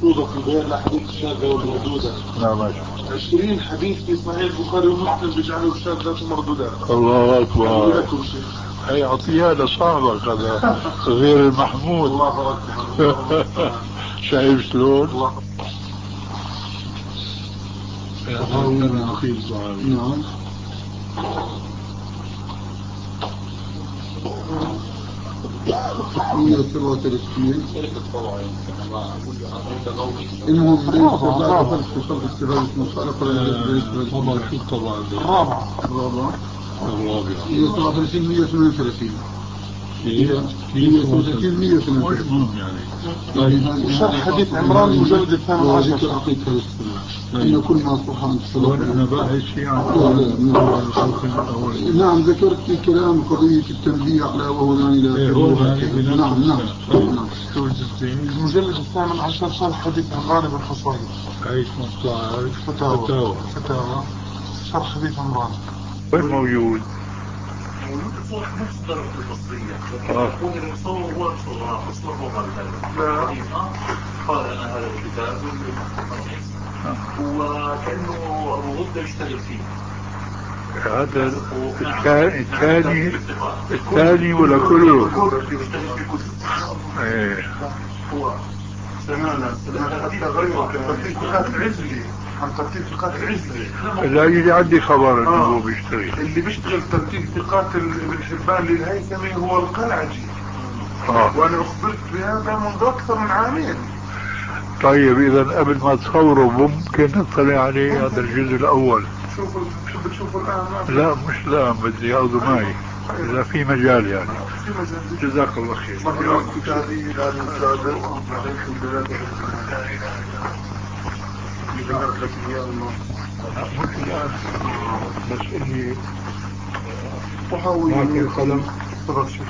Speaker 3: نعم.
Speaker 2: عشرين حديث في صحيح البخاري ومسلم بيجعلوا الشاذات مردودات.
Speaker 3: الله أكبر. هي عطيها لصاحبك هذا غير المحمود.
Speaker 2: الله أكبر.
Speaker 3: شايف شلون؟
Speaker 2: نعم. مية وسبعة وثلاثين. المهم ليس بعد فرق في صرف استفادة مصالح
Speaker 3: طبعا شو طبعا
Speaker 2: الرابعة الرابعة
Speaker 3: الرابعة
Speaker 2: مية وسبعة وثلاثين مية وثمانية وثلاثين هي مية وثلاثين مية وثمانين يعني. شرح حديث عمران المجلد الثامن عشر. ذكر عقيدة الاصطلاح. إن كل ما صح عن الصلاة.
Speaker 3: أنا باحث في عن
Speaker 2: نعم ذكرت كلام قضية التنبيه على وهنا إلى نعم نعم نعم. المجلد الثامن عشر شرح حديث عمران بن حصين.
Speaker 3: عيش مصطلح
Speaker 2: فتاوى فتاوى شرح حديث عمران.
Speaker 3: وين موجود؟
Speaker 4: موجود بصورة مصدر المصرية يكون المصور هو المصور مصدر هو هذا قال أنا هذا الكتاب وكأنه أبو غدة يشتغل فيه.
Speaker 3: هذا الثاني الثاني ولا كله؟
Speaker 4: يشتغل في كتب.
Speaker 3: ايه
Speaker 4: هو سمعنا سمعنا غيره ترتيب فقهات العزلي عن ترتيب فقهات العزلي.
Speaker 3: لا يجي عندي خبر انه هو بيشتغل.
Speaker 2: اللي بيشتغل ترتيب ثقات ابن حبان للهيثمي هو القلعجي.
Speaker 3: اه
Speaker 2: وانا اخبرت بهذا منذ اكثر من عامين.
Speaker 3: طيب اذا قبل ما تصوروا ممكن نطلع عليه هذا الجزء الاول.
Speaker 2: شوفوا شو بتشوفوا الان؟
Speaker 3: لا مش الان بدي اخذه معي اذا في مجال يعني.
Speaker 2: في مجال.
Speaker 3: جزاك الله خير. بس اني معك القلم.
Speaker 2: تفضل شيخ.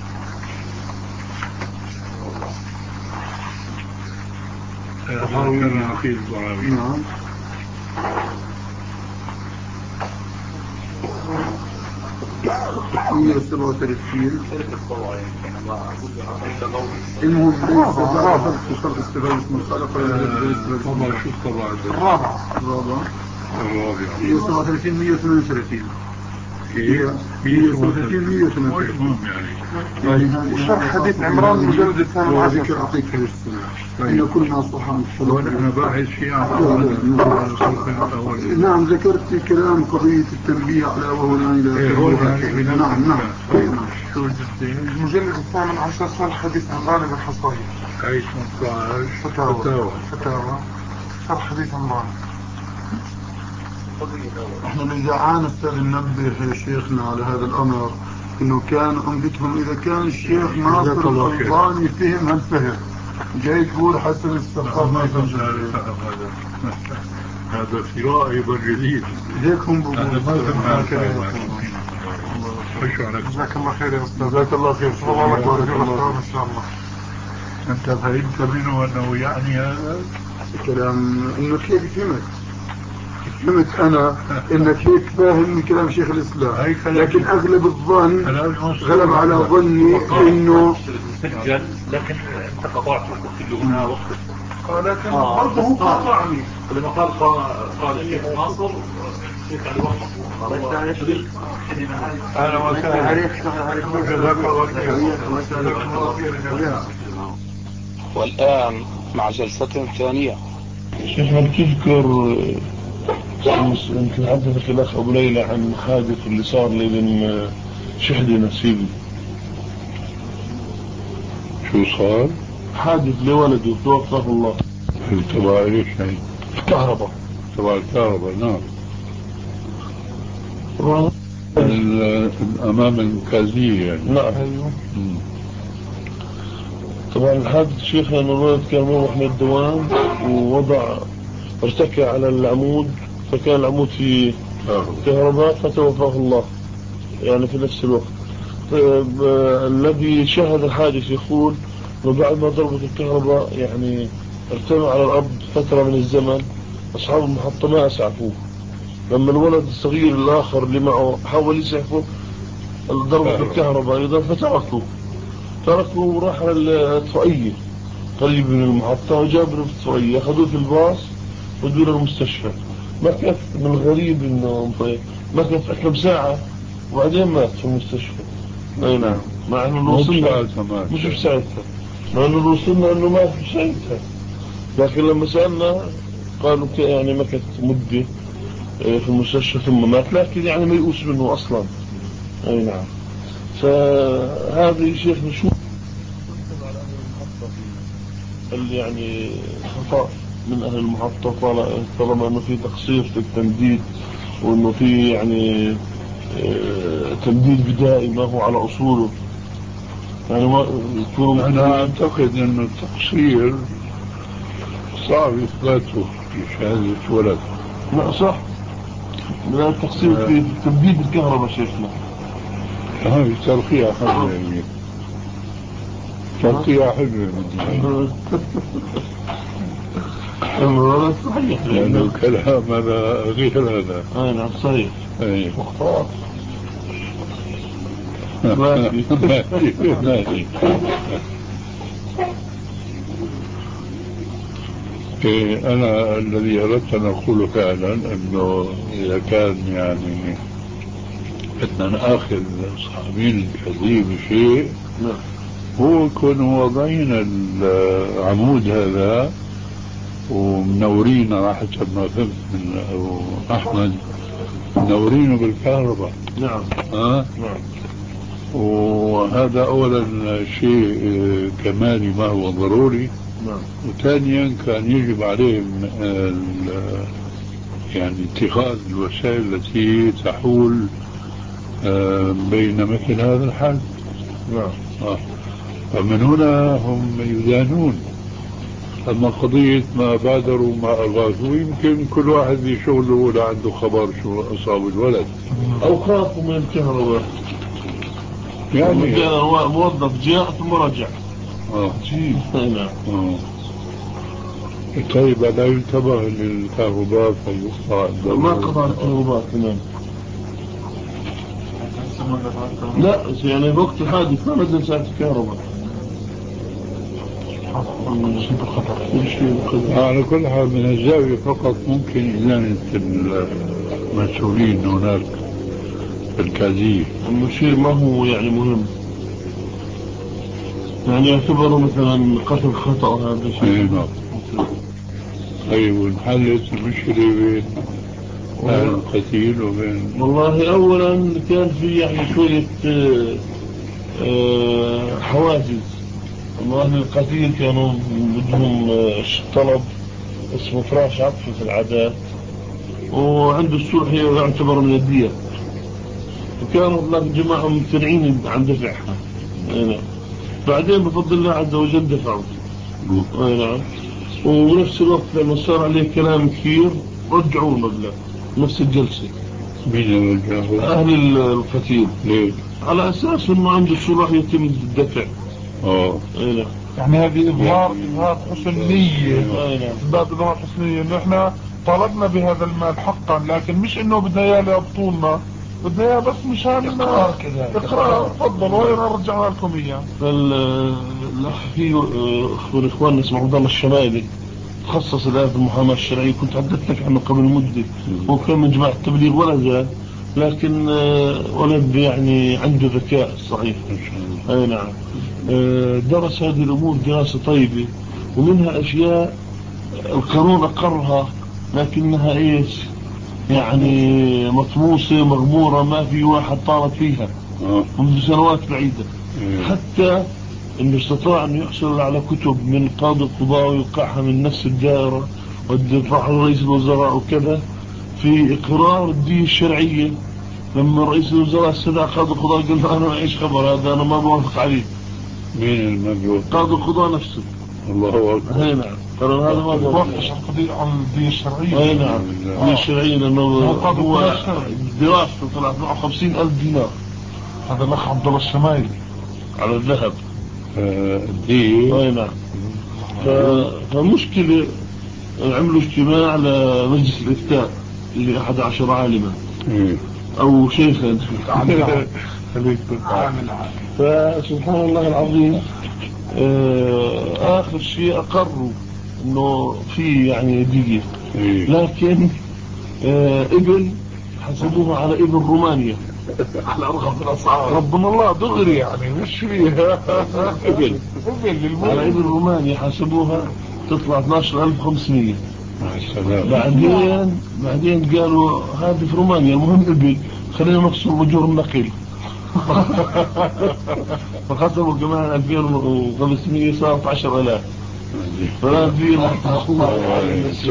Speaker 3: وحاول عقيل الضعاوي.
Speaker 2: نعم. مية وسبعة وثلاثين. المهم الرابع في شرط استفادة اسم الخالق.
Speaker 3: طبعا شو طبعا
Speaker 2: الرابع الرابع
Speaker 3: الرابع
Speaker 2: مية وسبعة وثلاثين مية وثمانية وثلاثين. مية وسبعة وثلاثين مية وثمانية وثلاثين يعني. وشرح حديث عمران المجلد الثامن عشر. ذكر عقيدة الاصطلاح. إن كل ما صح عن الصلاة.
Speaker 3: أنا باحث في عن
Speaker 2: نعم ذكرت كلام قضية التنبيه على وهنا إلى نعم نعم. المجلد الثامن عشر شرح حديث عمران بن حصين.
Speaker 3: عيش مصطلح
Speaker 2: فتاوى فتاوى شرح حديث عمران. احنا من جعان استاذ ننبه يا شيخنا على هذا الامر انه كان عمدتهم اذا كان الشيخ ناصر الألباني فهم هالفهم جاي تقول حسن السقاف ما يفهم
Speaker 3: هذا هذا في رأي جديد
Speaker 2: هيك هم بقولوا.
Speaker 3: جزاك الله خير يا استاذ.
Speaker 2: جزاك الله خير. الله اكبر ان شاء الله.
Speaker 3: انت فهمت منه انه يعني هذا
Speaker 2: كلام انك هيك فهمت فهمت انا انك هيك فاهم من كلام شيخ الاسلام لكن اغلب الظن غلب على ظني انه
Speaker 4: مسجل لكن انت قطعته قلت له هنا وقت
Speaker 2: لكن برضه هو قاطعني
Speaker 4: لما قال قال الشيخ ناصر الشيخ علي وقت
Speaker 3: اهلا وسهلا عليك. جزاك الله خير.
Speaker 1: والان مع جلسة ثانية.
Speaker 6: شيخ هل تذكر انت حدثك الاخ ابو ليلى عن حادث اللي صار لابن شحدي نسيبي؟
Speaker 3: شو صار؟
Speaker 6: حادث لولده توفاه الله.
Speaker 3: تبع ايش يعني؟
Speaker 6: الكهرباء.
Speaker 3: تبع الكهرباء نعم. الامام المكازية يعني.
Speaker 6: نعم. طبعا الحادث شيخنا انه الولد كان مروح من الدوام ووضع ارتكى على العمود فكان العمود في كهرباء فتوفاه الله يعني في نفس الوقت. طيب الذي شاهد الحادث يقول وبعد ما ضربت الكهرباء يعني ارتمى على الأرض فترة من الزمن. أصحاب المحطة ما أسعفوه. لما الولد الصغير الآخر اللي معه حاول يسعفه ضربت الكهرباء أيضا فتركوه تركوه وراح على الطفئية قريب من المحطة وجابوا في الطفئية أخذوه في الباص ودوه للمستشفى. ما كيف من الغريب انه ما كيف كم ساعة وبعدين مات في المستشفى. اي نعم. مع انه وصلنا مش بساعتها مع انه وصلنا انه مات بساعتها لكن لما سألنا قالوا يعني ما كانت مدة في المستشفى ثم مات لكن يعني ما يؤس منه اصلا. اي نعم. فهذا شيخ نشوف اللي يعني خطأ من أهل المحطة طالما أنه في تقصير في التمديد وأنه في يعني تمديد بدائي ما هو على أصوله يعني ما يكون
Speaker 3: أنا أعتقد أن التقصير صعب إثباته في شهادة ولد.
Speaker 6: لا صح، لا التقصير في تبديد الكهرباء شيخنا.
Speaker 3: هاي ترقية حلوة يعني. ترقية حلوة
Speaker 6: المرات صحيح
Speaker 3: لأنه كلام هذا غير هذا.
Speaker 6: أي نعم صحيح.
Speaker 3: أي
Speaker 6: مختار
Speaker 3: ماشي ماشي. أنا الذي أردت أن أقوله فعلا أنه إذا كان يعني بدنا نأخذ صحابين الكذب بشيء هو يكونوا وضعين العمود هذا ومنورين على حسب ما فهمت من أبو أحمد، منورينه بالكهرباء.
Speaker 6: نعم.
Speaker 3: ها؟
Speaker 6: نعم.
Speaker 3: وهذا أولا شيء كمالي ما هو ضروري.
Speaker 6: نعم.
Speaker 3: وثانيا كان يجب عليهم يعني اتخاذ الوسائل التي تحول بين مثل هذا الحال.
Speaker 6: نعم.
Speaker 3: آه. فمن هنا هم يدانون. أما قضية ما بادروا ما أغاثوا يمكن كل واحد بشغله ولا عنده خبر شو أصاب الولد
Speaker 6: أو خافوا من الكهرباء
Speaker 3: يعني
Speaker 6: كان هو موظف جاء ثم رجع.
Speaker 3: آه.
Speaker 6: جيد. نعم.
Speaker 3: آه. طيب لا ينتبه للكهرباء فيقطع
Speaker 6: ما قطع الكهرباء كمان. لا يعني وقت الحادث ما نزل ساعة الكهرباء.
Speaker 3: على كل حال من الزاوية فقط ممكن إدانة المسؤولين هناك في الكازية.
Speaker 6: المشير ما هو يعني مهم، يعني يعتبره مثلا قتل خطأ هذا شيء.
Speaker 3: نعم. طيب ونحلت المشكلة بين القتيل وبين
Speaker 6: والله أولا كان في يعني شوية حواجز. والله القتيل كانوا بدهم طلب اسمه فراش عطف في العادات، وعنده السوق يعتبر من الدية، وكانوا هناك جماعة ممتنعين عن دفعها. نعم. بعدين بفضل الله عز وجل دفعوا. نعم. ونفس الوقت لما صار عليه كلام كثير رجعوا المبلغ نفس الجلسة.
Speaker 3: مين رجعوا؟
Speaker 6: أهل القتيل.
Speaker 3: ليه؟
Speaker 6: على أساس إنه عنده الصلاح يتم الدفع.
Speaker 3: اه.
Speaker 6: نعم.
Speaker 1: يعني هذه إظهار إظهار حسن نية.
Speaker 6: نعم.
Speaker 1: باب إظهار حسن نية إنه إحنا طلبنا بهذا المال حقا، لكن مش إنه بدنا إياه لأبطولنا، بدنا إياه بس مشان إقرار كذا. إقرار. تفضل وين رجعنا لكم إياه.
Speaker 6: فالأخ في أخوان إخواننا اسمه عبد الله الشمالي تخصص الآن في المحاماة الشرعية، كنت حدثت لك عنه قبل مدة. هو كان من جماعة التبليغ ولا زال، لكن ولد يعني عنده ذكاء صحيح. أي نعم. درس هذه الأمور دراسة طيبة، ومنها أشياء القانون أقرها لكنها إيش يعني مطموسة مغمورة، ما في واحد طارت فيها منذ سنوات بعيدة. حتى انه استطاع ان يحصل على كتب من قاضي القضاء ويوقعها من نفس الدائرة ويدفعها رئيس الوزراء وكذا في اقرار الدية الشرعية. لما رئيس الوزراء استدعى قاضي القضاء قال له انا ما ايش خبر هذا، انا ما بوافق عليه.
Speaker 3: مين المبلوغ؟
Speaker 6: قاضي القضاء نفسه.
Speaker 3: الله اكبر.
Speaker 6: اي نعم. قال هذا ما بوافق
Speaker 1: عن الدية الشرعية.
Speaker 6: اي نعم. الدية الشرعية لانه هو دراسته طلعت معه خمسين الف دينار.
Speaker 1: هذا الاخ عبد الله الشمايلي
Speaker 6: على الذهب.
Speaker 3: دي.
Speaker 6: اي نعم. فمشكلة عملوا اجتماع لمجلس الإفتاء اللي أحد عشر عالما أو شيخا. فسبحان الله العظيم آخر شيء أقروا إنه في يعني دية، لكن ابل حسبوها على ابل رومانيا على أرغب الأسعار.
Speaker 1: ربنا الله دغري يعني مش فيها
Speaker 3: ابل
Speaker 1: ابل
Speaker 6: على ابل رومانيا حسبوها تطلع اثني عشر ألف وخمسمية. بعدين بعدين قالوا هذه في رومانيا المهم ابل خلينا نخصم اجور النقل. فخصموا كمان ألفين وخمسمية صارت عشرة آلاف. فلا في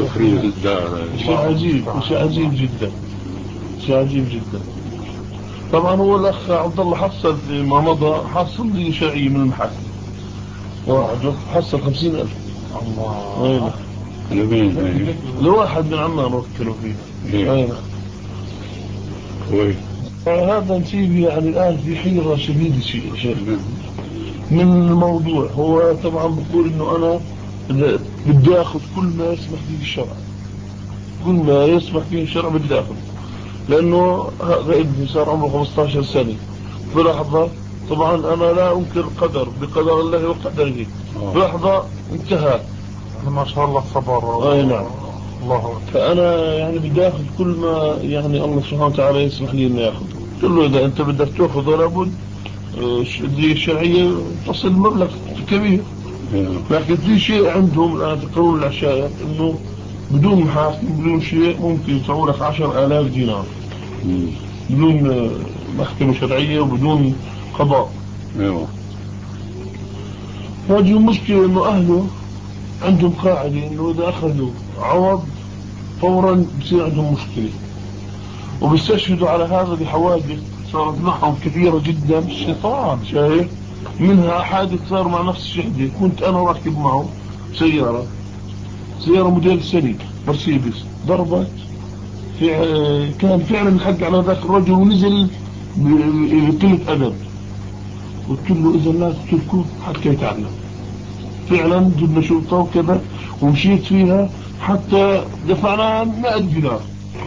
Speaker 3: سخرية الدار.
Speaker 6: شيء عجيب شيء عجيب جدا شيء عجيب جدا. طبعا هو الأخ عبد الله حصل ما مضى، حصل لي شرعية من المحاكم، واحد حصل خمسين ألف.
Speaker 3: الله.
Speaker 6: أيوة.
Speaker 3: لمين؟
Speaker 6: لواحد من عمان وكلوا فيه.
Speaker 3: إيه.
Speaker 6: أيوة.
Speaker 3: كويس.
Speaker 6: هذا نسيب يعني الآن في حيرة شديدة شيء من الموضوع. هو طبعا بقول إنه أنا بدي أخذ كل ما يسمح به الشرع، كل ما يسمح به الشرع بدي أخذ، لأنه هذا ابني صار عمره خمسة عشر سنة بلحظة. طبعا أنا لا أنكر القدر، بقدر الله وقدره، بلحظة انتهى.
Speaker 3: ما شاء الله صبر.
Speaker 6: أي نعم.
Speaker 3: الله.
Speaker 6: فأنا يعني بدي أخذ كل ما يعني الله سبحانه وتعالى يسمح لي إني أخذه. قل له إذا أنت بدك تأخذه لابد الدية الشرعية تصل مبلغ كبير. لكن في شيء عندهم الآن في قانون العشائر إنه بدون محاكم بدون شيء ممكن يدفعوا لك عشر آلاف دينار بدون محكمة شرعية وبدون قضاء.
Speaker 3: ايوه.
Speaker 6: هذه المشكلة إنه أهله عندهم قاعدة إنه إذا أخذوا عوض فورا بصير عندهم مشكلة، وبيستشهدوا على هذا بحوادث صارت معهم كثيرة جدا. الشيطان شايف منها حادث صار مع نفس الشهدة. كنت أنا راكب معه سيارة سيارة موديل سني مرسيدس، ضربت في كان فعلا الحق على ذاك الرجل ونزل بقلة أدب. قلت له إذا لا تتركوه حتى يتعلم. فعلا جبنا شرطة وكذا ومشيت فيها حتى دفعنا مائة دينار.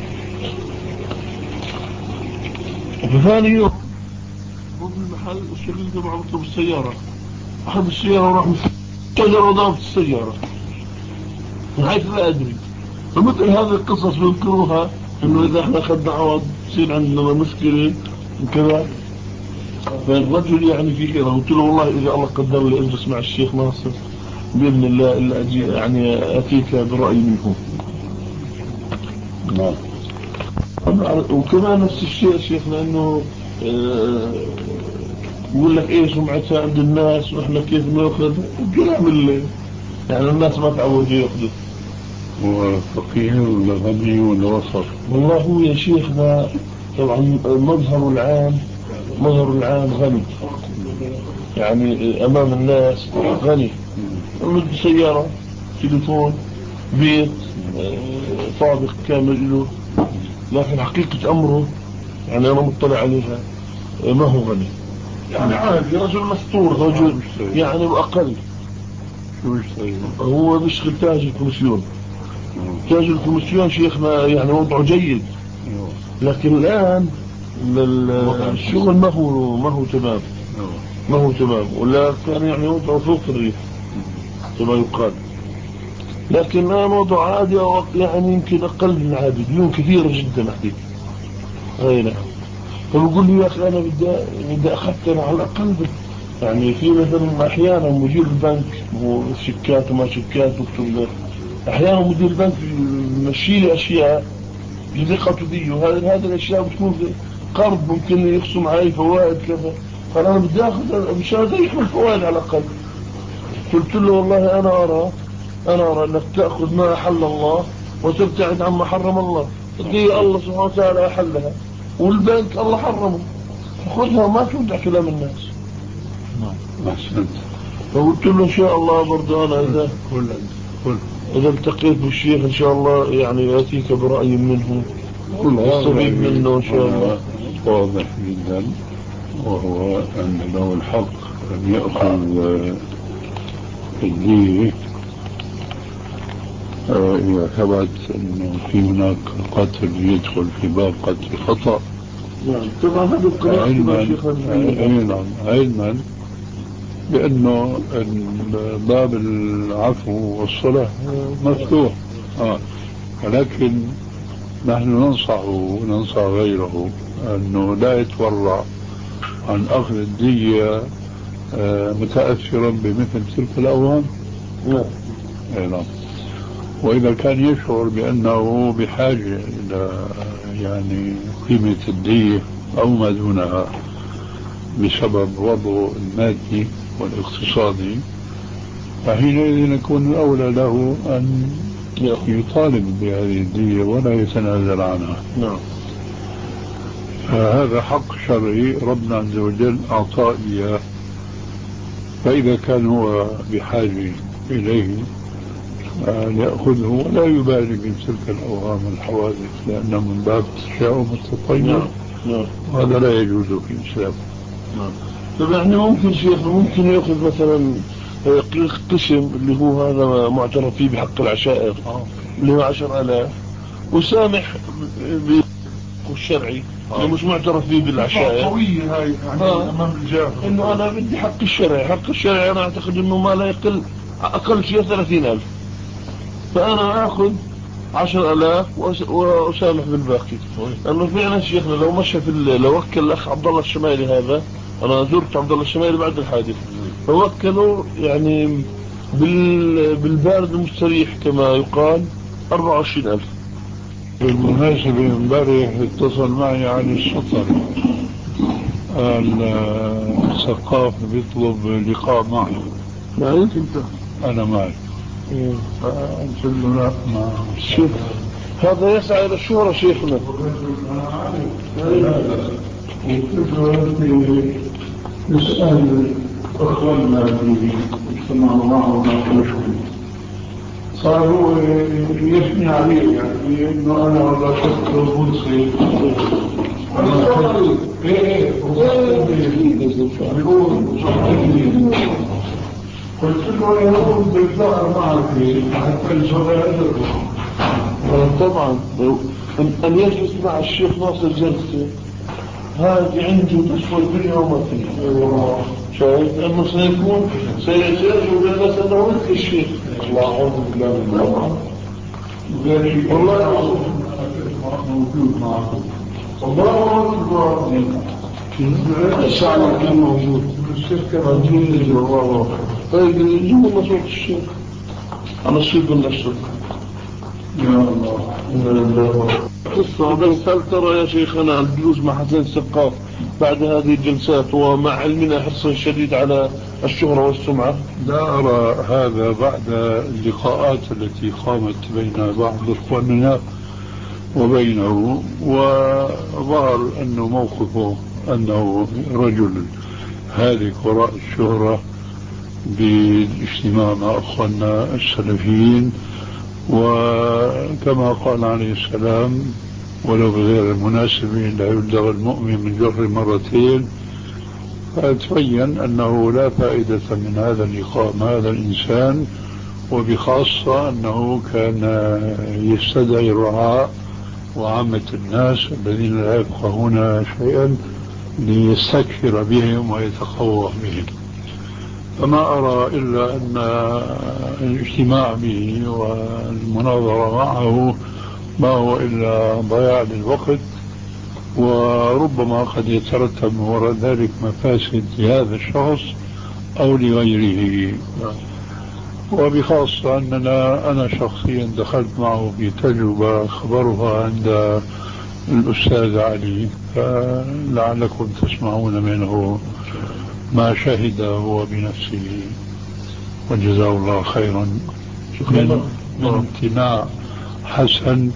Speaker 6: فثاني يوم هو في المحل الشغل تبع مطلب السيارة، أخذ السيارة وراح شجر وضربت السيارة من حيث لا أدري. فمثل هذه القصص بذكروها إنه إذا إحنا أخذنا عوض يصير عندنا مشكلة وكذا. فالرجل يعني في خير. قلت له والله إذا الله قدر لي أجلس مع الشيخ ناصر بإذن الله إلا أجي يعني أتيك برأي منه.
Speaker 3: نعم.
Speaker 6: وكمان نفس الشيء شيخنا إنه يقول لك إيه سمعتها عند الناس وإحنا كيف نأخذ الكلام اللي يعني الناس ما تعودوا يأخذوا.
Speaker 3: هو فقير ولا غني ولا وسط؟
Speaker 6: والله هو يا شيخنا طبعا مظهر العام مظهر العام غني، يعني أمام الناس غني، عنده سيارة تليفون بيت طابق كامل له. لكن حقيقة أمره يعني أنا مطلع عليها ما هو غني، يعني عادي رجل مستور، رجل يعني وأقل. هو بيشتغل تاجر كوميسيون. تاجر الكوميسيون شيخنا يعني وضعه جيد، لكن الآن الشغل ما هو ما هو تمام ما هو تمام ولا كان يعني وضعه فوق الريف كما يقال. لكن الآن وضعه عادي أو يعني يمكن أقل من عادي، ديون كثيرة جدا أحديك. أي نعم. فبقول لي يا أخي أنا بدي بدي أخذت أنا على الأقل يعني في مثلا أحيانا مدير البنك هو شيكات وما شيكات وكتب، أحيانا مدير البنك يمشي لي أشياء لثقته بي، وهذه هذه الأشياء بتكون قرض ممكن يخصم علي فوائد كذا، فأنا بدي أخذ مشان يحمل فوائد على الأقل. قلت له والله أنا أرى أنا أرى أنك تأخذ ما أحل الله وتبتعد عما حرم الله. دي الله سبحانه وتعالى أحلها والبنك الله حرمه، خذها ما تودع كلام الناس.
Speaker 3: أحسنت.
Speaker 6: فقلت له إن شاء الله برضه أنا إذا
Speaker 3: كل كل
Speaker 6: إذا التقيت بالشيخ إن شاء الله يعني يأتيك برأي منه والصبيب منه إن شاء الله.
Speaker 3: واضح جدا، وهو أن له الحق أن يأخذ الدية إذا ثبت أنه في هناك قتل يدخل في باب قتل خطأ.
Speaker 6: نعم طبعا هذا
Speaker 3: علما علما بأنه باب العفو والصلح مفتوح. آه. ولكن نحن ننصحه وننصح غيره أنه لا يتورع عن أخذ الدية متأثرا بمثل تلك الأوهام. نعم. وإذا كان يشعر بأنه بحاجة إلى يعني قيمة الدية أو ما دونها بسبب وضعه المادي والاقتصادي، فحينئذ يكون الأولى له أن يطالب بهذه الدية ولا يتنازل عنها.
Speaker 6: نعم.
Speaker 3: فهذا حق شرعي ربنا عز وجل أعطاه إياه، فإذا كان هو بحاجة إليه يأخذه ولا يبالي بتلك الأوهام والحوادث، لأنه من باب التشاؤم التطير، وهذا لا يجوز في الإسلام.
Speaker 6: طيب يعني ممكن شيخ ممكن يأخذ مثلا قسم اللي هو هذا معترف فيه بحق العشائر اللي هو عشر آلاف، وسامح بالشرعي اللي مش معترف فيه بالعشائر
Speaker 2: قوية هاي يعني أمام الجافة،
Speaker 6: إنه أنا بدي حق الشرعي. حق الشرعي أنا أعتقد إنه ما لا يقل أقل شيء ثلاثين ألف، فأنا أخذ عشر آلاف وأسامح بالباقي. لأنه فعلا شيخنا لو مشى في لو وكل الأخ عبد الله الشمالي هذا، أنا زرت عبد الله الشمالي بعد الحادث، فوكلوا يعني بال بالبارد المستريح كما يقال أربعة وعشرين ألف.
Speaker 3: بالمناسبة امبارح اتصل معي علي السطر، الثقاف بيطلب لقاء معي.
Speaker 6: معي؟
Speaker 3: أنا معي. فقلت له لا ما
Speaker 6: شوف هذا يسعى إلى الشهرة شيخنا.
Speaker 3: نسأل أخواننا الذي اجتمعوا معه وناقشهم، صاروا يثني عليه يعني إنه أنا والله شفت بولسي إيه قلت له يقول بالظهر معك حتى الجرائد.
Speaker 6: طبعا أن يجلس مع الشيخ ناصر جلسة هذه عنده تسوى الدنيا وما فيها. شايف أنه سيكون سيجري بأنه سنوات الشيخ.
Speaker 3: الله أعوذ بالله من
Speaker 6: والله
Speaker 3: موجود معكم.
Speaker 6: الله أكبر.
Speaker 3: الشعب كان موجود الشركة موجودة.
Speaker 6: والله طيب يجيبوا صوت الشيخ أنا الشيخ بالنفسه.
Speaker 3: يا الله
Speaker 6: إن الله قصة. بس هل ترى يا شيخنا الجلوس مع حسن الثقاف بعد هذه الجلسات ومع علمنا حرصا شديد على الشهرة والسمعة؟
Speaker 3: لا أرى هذا بعد اللقاءات التي قامت بين بعض إخواننا وبينه، وظهر أنه موقفه أنه رجل هالك وراء الشهرة بالاجتماع مع أخواننا السلفيين، وكما قال عليه السلام ولو بغير المناسبة لا يبلغ المؤمن من جر مرتين. فتبين أنه لا فائدة من هذا اللقاء مع هذا الإنسان، وبخاصة أنه كان يستدعي الرعاة وعامة الناس الذين لا يفقهون شيئا ليستكثر بهم ويتقوى بهم. فما أرى إلا أن الاجتماع به والمناظرة معه ما هو إلا ضياع للوقت، وربما قد يترتب وراء ذلك مفاسد لهذا الشخص أو لغيره. وبخاصة أننا أنا شخصيا دخلت معه في تجربة خبرها عند الأستاذ علي، فلعلكم تسمعون منه ما شهد هو بنفسه، وجزاه الله خيرا من, من امتناع حسن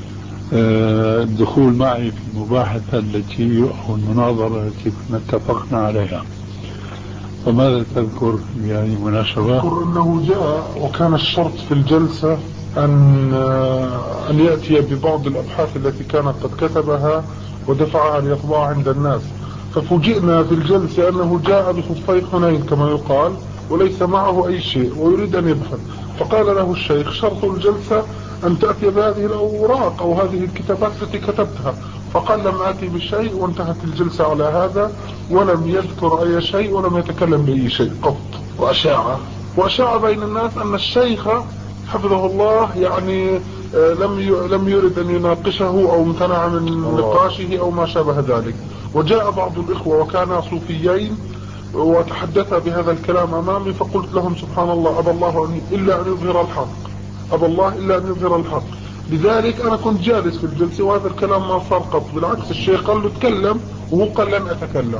Speaker 3: الدخول معي في المباحثة التي أو المناظرة التي كنا اتفقنا عليها. فماذا تذكر بهذه المناسبة؟
Speaker 2: أذكر أنه جاء وكان الشرط في الجلسة أن أن يأتي ببعض الأبحاث التي كانت قد كتبها ودفعها ليطبعها عند الناس، ففوجئنا في الجلسة أنه جاء بخفي حنين كما يقال وليس معه أي شيء ويريد أن يبحث. فقال له الشيخ شرط الجلسة أن تأتي بهذه الأوراق أو هذه الكتابات التي كتبتها. فقال لم آتي بشيء، وانتهت الجلسة على هذا، ولم يذكر أي شيء ولم يتكلم بأي شيء قط. وأشاع وأشاع بين الناس أن الشيخ حفظه الله يعني لم لم يرد أن يناقشه أو امتنع من نقاشه أو ما شابه ذلك. وجاء بعض الإخوة وكانا صوفيين وتحدث بهذا الكلام أمامي، فقلت لهم سبحان الله أبى الله إلا أن يظهر الحق، أبى الله إلا أن يظهر الحق. لذلك أنا كنت جالس في الجلسة وهذا الكلام ما صار قط، بالعكس الشيخ قال له تكلم وهو قال لن أتكلم.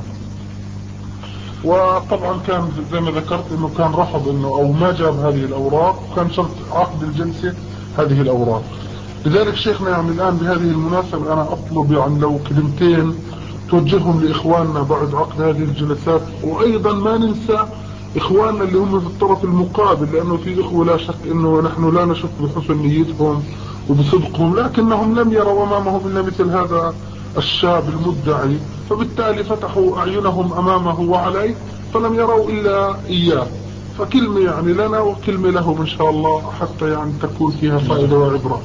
Speaker 2: وطبعا كان زي ما ذكرت انه كان رفض انه او ما جاب هذه الاوراق، وكان شرط عقد الجلسة هذه الاوراق. لذلك شيخنا يعني الان بهذه المناسبة انا اطلب يعني لو كلمتين توجههم لإخواننا بعد عقد هذه الجلسات. وأيضا ما ننسى إخواننا اللي هم في الطرف المقابل، لأنه في إخوة لا شك أنه نحن لا نشك بحسن نيتهم وبصدقهم، لكنهم لم يروا أمامهم إلا مثل هذا الشاب المدعي، فبالتالي فتحوا أعينهم أمامه وعليه فلم يروا إلا إياه. فكلمة يعني لنا وكلمة لهم إن شاء الله، حتى يعني تكون فيها فائدة وعبرة.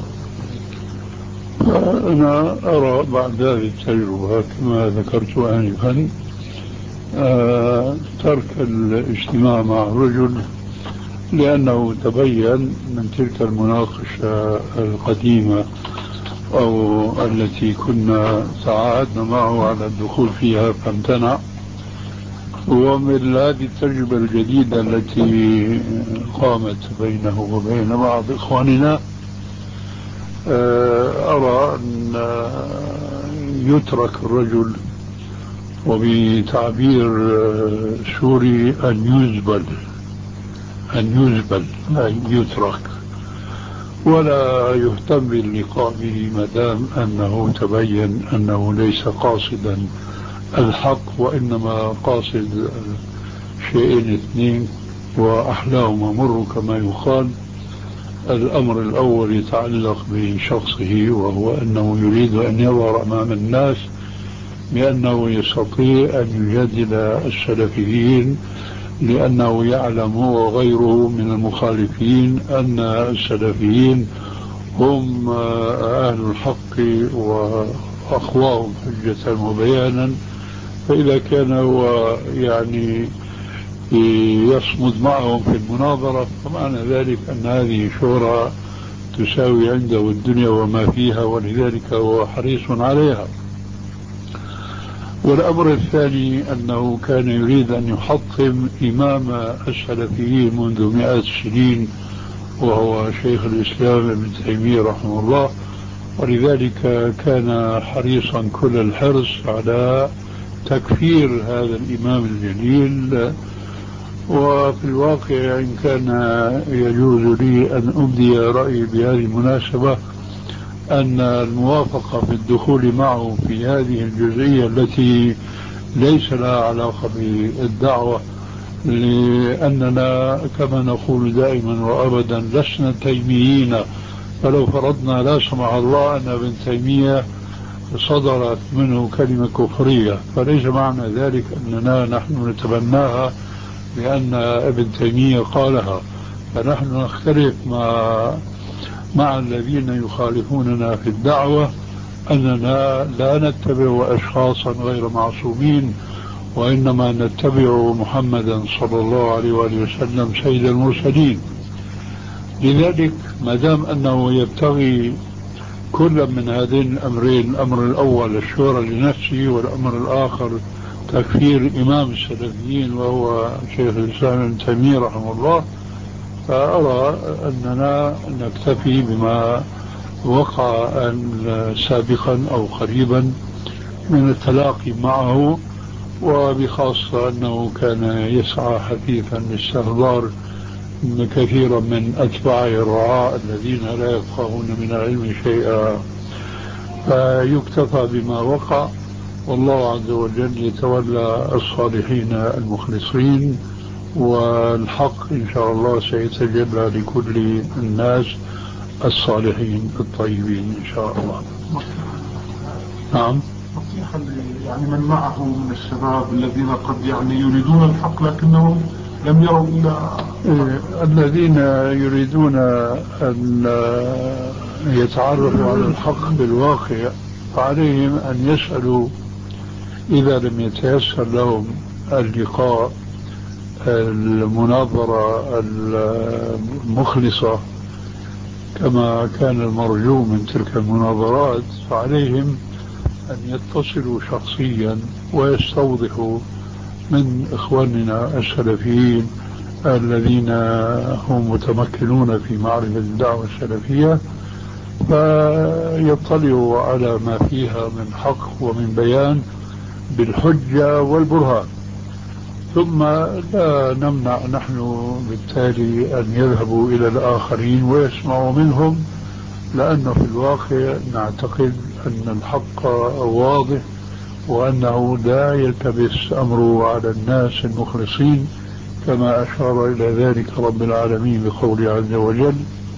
Speaker 3: أنا أرى بعد هذه التجربة كما ذكرت آنفا آه ترك الاجتماع مع الرجل، لأنه تبين من تلك المناقشة القديمة أو التي كنا تعاهدنا معه على الدخول فيها فامتنع. ومن هذه التجربة الجديدة التي قامت بينه وبين بعض إخواننا أرى أن يترك الرجل، وبتعبير سوري أن يزبل، أن يزبل أن يترك، ولا يهتم باللقاء به ما دام أنه تبين أنه ليس قاصدا الحق، وإنما قاصد شيئين اثنين وأحلاهما مر كما يقال. الأمر الأول يتعلق بشخصه، وهو أنه يريد أن يظهر أمام الناس بأنه يستطيع أن يجادل السلفيين، لأنه يعلم هو وغيره من المخالفين أن السلفيين هم أهل الحق وأقواهم حجة وبيانا. فإذا كان هو يعني يصمد معهم في المناظرة فمعنى ذلك أن هذه شورى تساوي عنده الدنيا وما فيها، ولذلك هو حريص عليها. والأمر الثاني أنه كان يريد أن يحطم إمام السلفيين منذ مئات السنين، وهو شيخ الإسلام ابن تيمية رحمه الله، ولذلك كان حريصا كل الحرص على تكفير هذا الإمام الجليل. وفي الواقع إن كان يجوز لي أن أبدي رأيي بهذه المناسبة، أن الموافقة في الدخول معه في هذه الجزئية التي ليس لها علاقة بالدعوة، لأننا كما نقول دائما وأبدا لسنا تيميين. فلو فرضنا لا سمح الله أن ابن تيمية صدرت منه كلمة كفرية، فليس معنى ذلك أننا نحن نتبناها لأن ابن تيمية قالها. فنحن نختلف مع مع الذين يخالفوننا في الدعوة أننا لا نتبع أشخاصا غير معصومين، وإنما نتبع محمدا صلى الله عليه وآله وسلم سيد المرسلين. لذلك ما دام أنه يبتغي كل من هذين الأمرين، الأمر الأول الشورى لنفسه، والأمر الآخر تكفير إمام السلفيين وهو شيخ الإسلام ابن تيمية رحمه الله، فأرى أننا نكتفي بما وقع سابقا أو قريبا من التلاقي معه، وبخاصة أنه كان يسعى حثيثا لاستحضار كثيرا من أتباعه الرعاء الذين لا يفقهون من العلم شيئا، فيكتفى بما وقع. والله عز وجل يتولى الصالحين المخلصين، والحق إن شاء الله سيتجلى لكل الناس الصالحين الطيبين إن شاء الله. نعم.
Speaker 2: نصيحة يعني من معه من الشباب الذين قد يعني يريدون الحق لكنهم لم يروا إلا
Speaker 3: إيه، الذين يريدون أن يتعرفوا على الحق بالواقع فعليهم أن يسألوا إذا لم يتيسر لهم اللقاء المناظرة المخلصة كما كان المرجو من تلك المناظرات، فعليهم أن يتصلوا شخصيا ويستوضحوا من إخواننا السلفيين الذين هم متمكنون في معرفة الدعوة السلفية، فيطلعوا على ما فيها من حق ومن بيان بالحجة والبرهان. ثم لا نمنع نحن بالتالي أن يذهبوا إلى الآخرين ويسمعوا منهم، لأنه في الواقع نعتقد أن الحق واضح وأنه لا يلتبس أمره على الناس المخلصين كما أشار إلى ذلك رب العالمين بقوله عز وجل: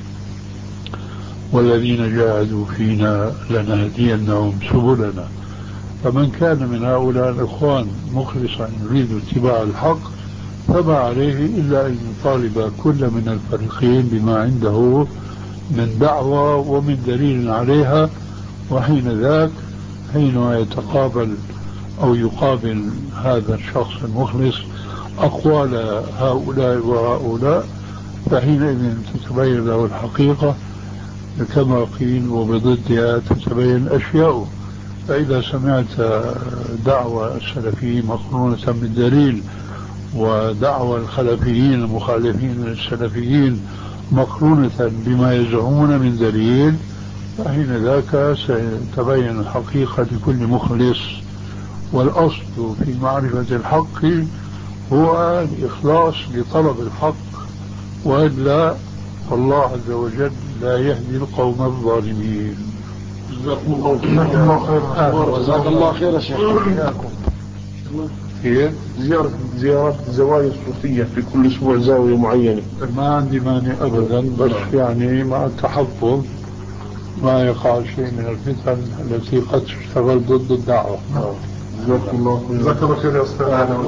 Speaker 3: والذين جاهدوا فينا لنهدينهم سبلنا. فمن كان من هؤلاء الإخوان مخلصا يريد اتباع الحق فما عليه إلا أن يطالب كل من الفريقين بما عنده من دعوة ومن دليل عليها، وحين ذاك حينما يتقابل أو يقابل هذا الشخص المخلص أقوال هؤلاء وهؤلاء فحينئذ تتبين له الحقيقة كما قيل، وبضدها تتبين أشياء. فإذا سمعت دعوة السلفيين مقرونة بالدليل ودعوة الخلفيين المخالفين للسلفيين مقرونة بما يزعمون من دليل فحين ذاك ستبين الحقيقة لكل مخلص. والأصل في معرفة الحق هو الإخلاص لطلب الحق، وإلا فالله عز وجل لا يهدي القوم الظالمين.
Speaker 6: جزاكم الله خيرا.
Speaker 2: جزاك الله خير يا شيخ.
Speaker 3: هي
Speaker 6: زيارة زيارات الزوايا الصوفية في كل أسبوع زاوية معينة
Speaker 3: ما عندي مانع أبدا، بس يعني مع التحفظ ما يقع شيء من الفتن التي قد تشتغل ضد الدعوة.
Speaker 6: جزاكم الله خير.
Speaker 2: جزاك الله خير يا أستاذ.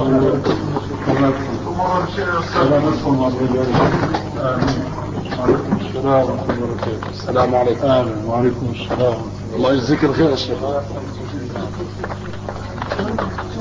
Speaker 3: السلام ورحمة الله وبركاته.
Speaker 2: السلام عليكم.
Speaker 3: أهلا وعليكم السلام.
Speaker 2: الله يجزيك الخير يا شيخ.